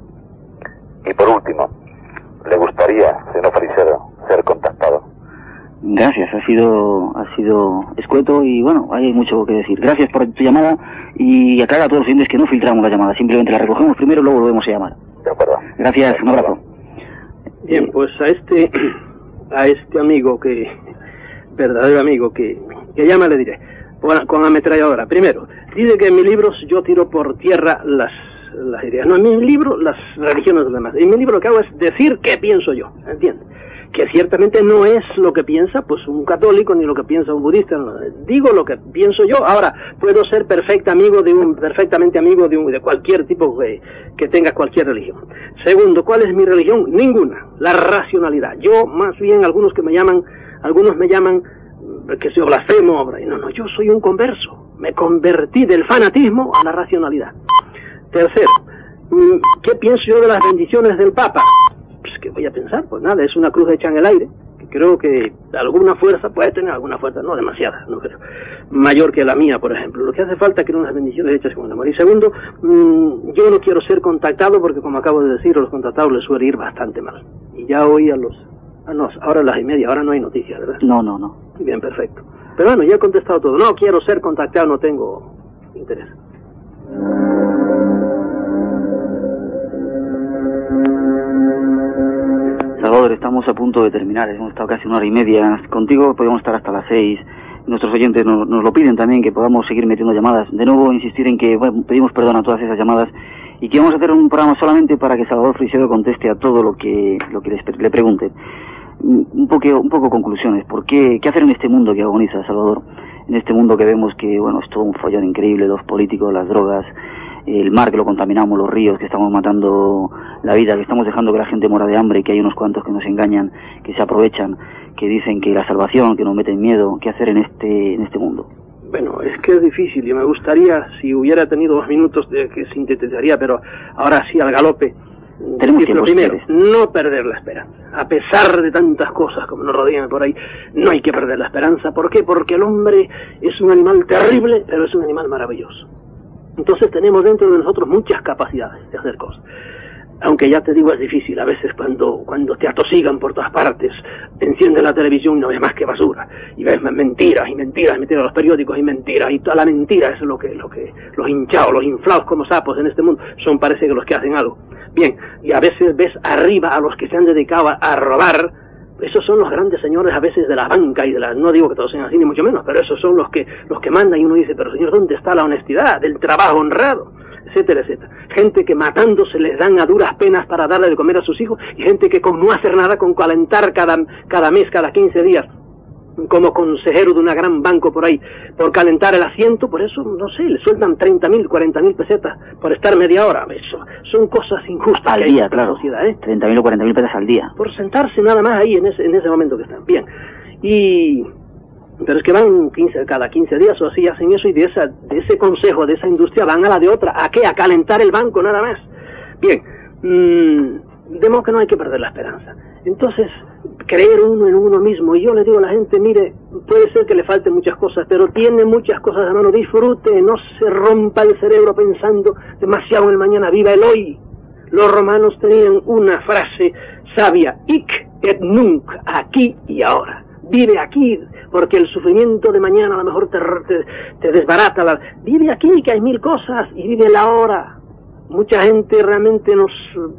Y por último, ¿le gustaría, señor Freixedo, ser contactado?
Gracias, ha sido ha sido escueto y bueno, hay mucho que decir. Gracias por tu llamada y aclara a todos los oyentes que no filtramos la llamada, simplemente la recogemos primero y luego volvemos a llamar.
De acuerdo.
Gracias, un abrazo.
Bien, pues a este a este amigo que, verdadero amigo que, que llama le diré, con, con ametralladora. Primero, dice que en mis libros yo tiro por tierra las, las ideas. No, en mi libro las religiones de los demás. En mi libro lo que hago es decir qué pienso yo, ¿entiendes? Que ciertamente no es lo que piensa pues un católico ni lo que piensa un budista, no. Digo lo que pienso yo. Ahora puedo ser perfecto amigo de un perfectamente amigo de un de cualquier tipo que, que tenga cualquier religión. Segundo, ¿cuál es mi religión? Ninguna. La racionalidad. Yo más bien algunos que me llaman algunos me llaman que soy blasfemo. No, no, yo soy un converso. Me convertí del fanatismo a la racionalidad. Tercero, ¿qué pienso yo de las bendiciones del Papa? Pues que voy a pensar, pues nada, es una cruz hecha en el aire, que creo que alguna fuerza, puede tener alguna fuerza, no demasiada, no creo, mayor que la mía, por ejemplo. Lo que hace falta es que unas bendiciones hechas con el amor. Y segundo, mmm, yo no quiero ser contactado porque, como acabo de decir, a los contactados les suele ir bastante mal. Y ya hoy a los... Ah, no, ahora a las y media, ahora no hay noticias, ¿verdad?
No, no, no.
Bien, perfecto. Pero bueno, ya he contestado todo. No quiero ser contactado, no tengo interés.
Salvador, estamos a punto de terminar, hemos estado casi una hora y media contigo, podemos estar hasta las seis, nuestros oyentes nos, nos lo piden también, que podamos seguir metiendo llamadas. De nuevo, insistir en que bueno, pedimos perdón a todas esas llamadas y que vamos a hacer un programa solamente para que Salvador Freixedo conteste a todo lo que lo que les, le pregunten. Un poco, un poco conclusiones, ¿por qué, qué hacer en este mundo que agoniza, Salvador? En este mundo que vemos que, bueno, es todo un follón increíble, los políticos, las drogas, el mar que lo contaminamos, los ríos que estamos matando la vida, que estamos dejando que la gente muera de hambre, que hay unos cuantos que nos engañan, que se aprovechan, que dicen que la salvación, que nos meten miedo. ¿Qué hacer en este en este mundo?
Bueno, es que es difícil y me gustaría, si hubiera tenido dos minutos, de que sintetizaría, pero ahora sí al galope.
Tenemos tiempo,
primero, no perder la esperanza. A pesar de tantas cosas como nos rodean por ahí, no hay que perder la esperanza. ¿Por qué? Porque el hombre es un animal terrible, pero es un animal maravilloso. Entonces tenemos dentro de nosotros muchas capacidades de hacer cosas. Aunque ya te digo, es difícil. A veces cuando cuando te atosigan por todas partes, enciendes la televisión y no ves más que basura. Y ves mentiras y mentiras, y mentiras a los periódicos y mentiras. Y toda la mentira es lo que, lo que los hinchados, los inflados como sapos en este mundo, son parece que los que hacen algo. Bien, y a veces ves arriba a los que se han dedicado a, a robar. Esos son los grandes señores a veces de la banca y de la... No digo que todos sean así, ni mucho menos, pero esos son los que los que mandan y uno dice, pero señor, ¿dónde está la honestidad del trabajo honrado? Etcétera, etcétera. Gente que matándose les dan a duras penas para darle de comer a sus hijos y gente que con no hacer nada, con calentar cada, cada mes, cada quince días, como consejero de una gran banco por ahí, por calentar el asiento, por eso, no sé, le sueltan treinta mil, cuarenta mil pesetas por estar media hora. Eso son cosas injustas
al
que
día,
hay en
claro.
la sociedad, ¿eh?
treinta mil o cuarenta mil pesetas al día.
Por sentarse nada más ahí en ese, en ese momento que están. Bien. Y... Pero es que van quince, cada quince días o así hacen eso y de, esa, de ese consejo, de esa industria, van a la de otra. ¿A qué? A calentar el banco, nada más. Bien. Mmm, de modo que no hay que perder la esperanza. Entonces, creer uno en uno mismo. Y yo le digo a la gente, mire, puede ser que le falten muchas cosas, pero tiene muchas cosas a mano. Disfrute, no se rompa el cerebro pensando demasiado en el mañana. Viva el hoy. Los romanos tenían una frase sabia, hic et nunc, aquí y ahora. Vive aquí, porque el sufrimiento de mañana a lo mejor te, te, te desbarata. La... Vive aquí, que hay mil cosas, y vive la hora. Mucha gente realmente nos...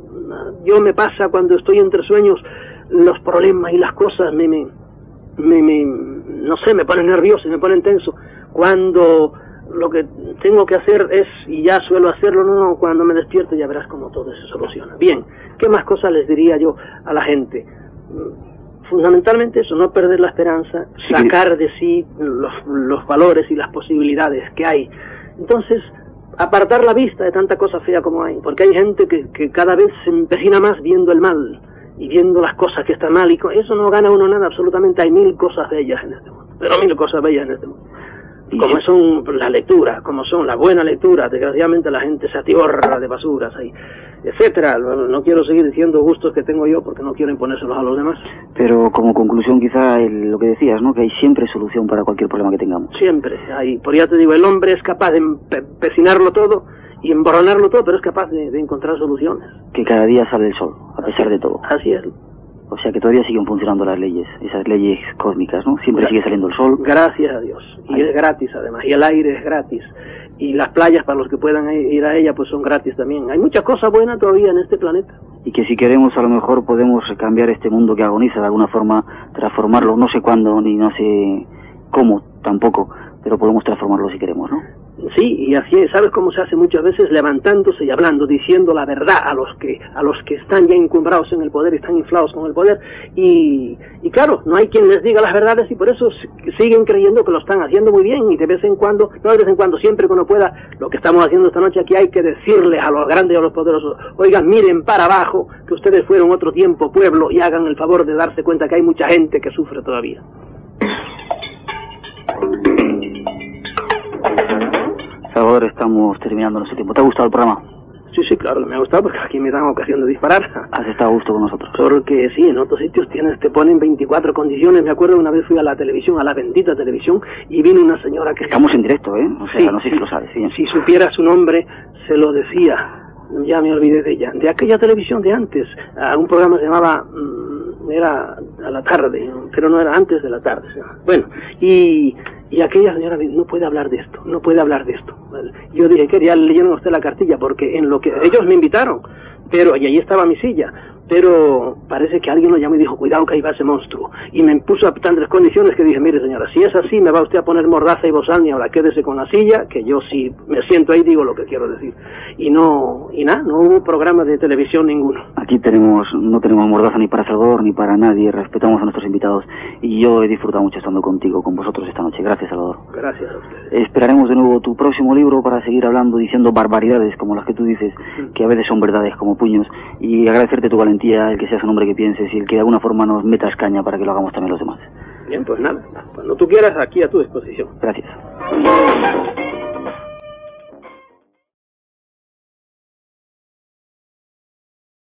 Yo me pasa cuando estoy entre sueños, los problemas y las cosas me... me, me, me no sé, me ponen nervioso, me ponen tenso. Cuando lo que tengo que hacer es, y ya suelo hacerlo, no, no, cuando me despierto ya verás cómo todo se soluciona. Bien, ¿qué más cosas les diría yo a la gente? Fundamentalmente eso, no perder la esperanza, sacar de sí los, los valores y las posibilidades que hay. Entonces, apartar la vista de tanta cosa fea como hay, porque hay gente que, que cada vez se empecina más viendo el mal y viendo las cosas que están mal, y con eso no gana uno nada, absolutamente. Hay mil cosas bellas en este mundo, pero mil cosas bellas en este mundo. Como son la lectura, como son la buena lectura, desgraciadamente la gente se atiborra de basuras ahí, etcétera. No, no quiero seguir diciendo gustos que tengo yo porque no quiero imponérselos a los demás.
Pero como conclusión quizá el, lo que decías, ¿no? Que hay siempre solución para cualquier problema que tengamos.
Siempre hay, por ya te digo, el hombre es capaz de empecinarlo todo y emborronarlo todo, pero es capaz de, de encontrar soluciones.
Que cada día sale el sol, a pesar
así,
de todo.
Así es.
O sea que todavía siguen funcionando las leyes, esas leyes cósmicas, ¿no? Siempre sigue saliendo el sol.
Gracias a Dios. Y Ay. es gratis además, y el aire es gratis. Y las playas para los que puedan ir a ella pues son gratis también. Hay muchas cosas buenas todavía en este planeta.
Y que si queremos a lo mejor podemos cambiar este mundo que agoniza de alguna forma, transformarlo, no sé cuándo ni no sé cómo tampoco, pero podemos transformarlo si queremos, ¿no?
Sí, y así, ¿sabes cómo se hace muchas veces? Levantándose y hablando, diciendo la verdad a los que a los que están ya encumbrados en el poder, están inflados con el poder, y, y claro, no hay quien les diga las verdades y por eso siguen creyendo que lo están haciendo muy bien, y de vez en cuando, no de vez en cuando, siempre que uno pueda, lo que estamos haciendo esta noche aquí hay que decirles a los grandes y a los poderosos, oigan, miren para abajo, que ustedes fueron otro tiempo pueblo y hagan el favor de darse cuenta que hay mucha gente que sufre todavía.
Salvador, estamos terminando nuestro tiempo. ¿Te ha gustado el programa?
Sí, sí, claro que me ha gustado, porque aquí me dan ocasión de disparar.
¿Has estado a gusto con nosotros?
Porque sí, en otros sitios tienes, te ponen veinticuatro condiciones. Me acuerdo una vez fui a la televisión, a la bendita televisión, y vino una señora que...
Estamos en directo, ¿eh? O sea,
sí,
no sé
sí,
si lo sabes. Sí.
Si supiera su nombre, se lo decía. Ya me olvidé de ella. De aquella televisión de antes. Un programa se llamaba... Era a la tarde, pero no era antes de la tarde. Bueno, y... Y aquella señora me dijo, no puede hablar de esto, no puede hablar de esto. Yo dije, que ya leyeron a usted la cartilla, porque en lo que ellos me invitaron, pero y ahí estaba mi silla, pero parece que alguien lo llamó y dijo, cuidado que ahí va ese monstruo. Y me puso a tantas condiciones que dije, mire señora, si es así, me va usted a poner mordaza y bozal, y ahora quédese con la silla, que yo si me siento ahí digo lo que quiero decir. Y no, y nada, no hubo programa de televisión ninguno.
Aquí tenemos, no tenemos mordaza ni para Salvador ni para nadie, respetamos a nuestros invitados, y yo he disfrutado mucho estando contigo, con vosotros esta noche. Gracias, Salvador.
Gracias a ustedes.
Esperaremos de nuevo tu próximo libro para seguir hablando, diciendo barbaridades como las que tú dices, mm. que a veces son verdades como puños, y agradecerte tu valentía, el que seas un hombre que pienses y el que de alguna forma nos metas caña para que lo hagamos también los demás.
Bien, pues nada, cuando tú quieras, aquí a tu disposición.
Gracias.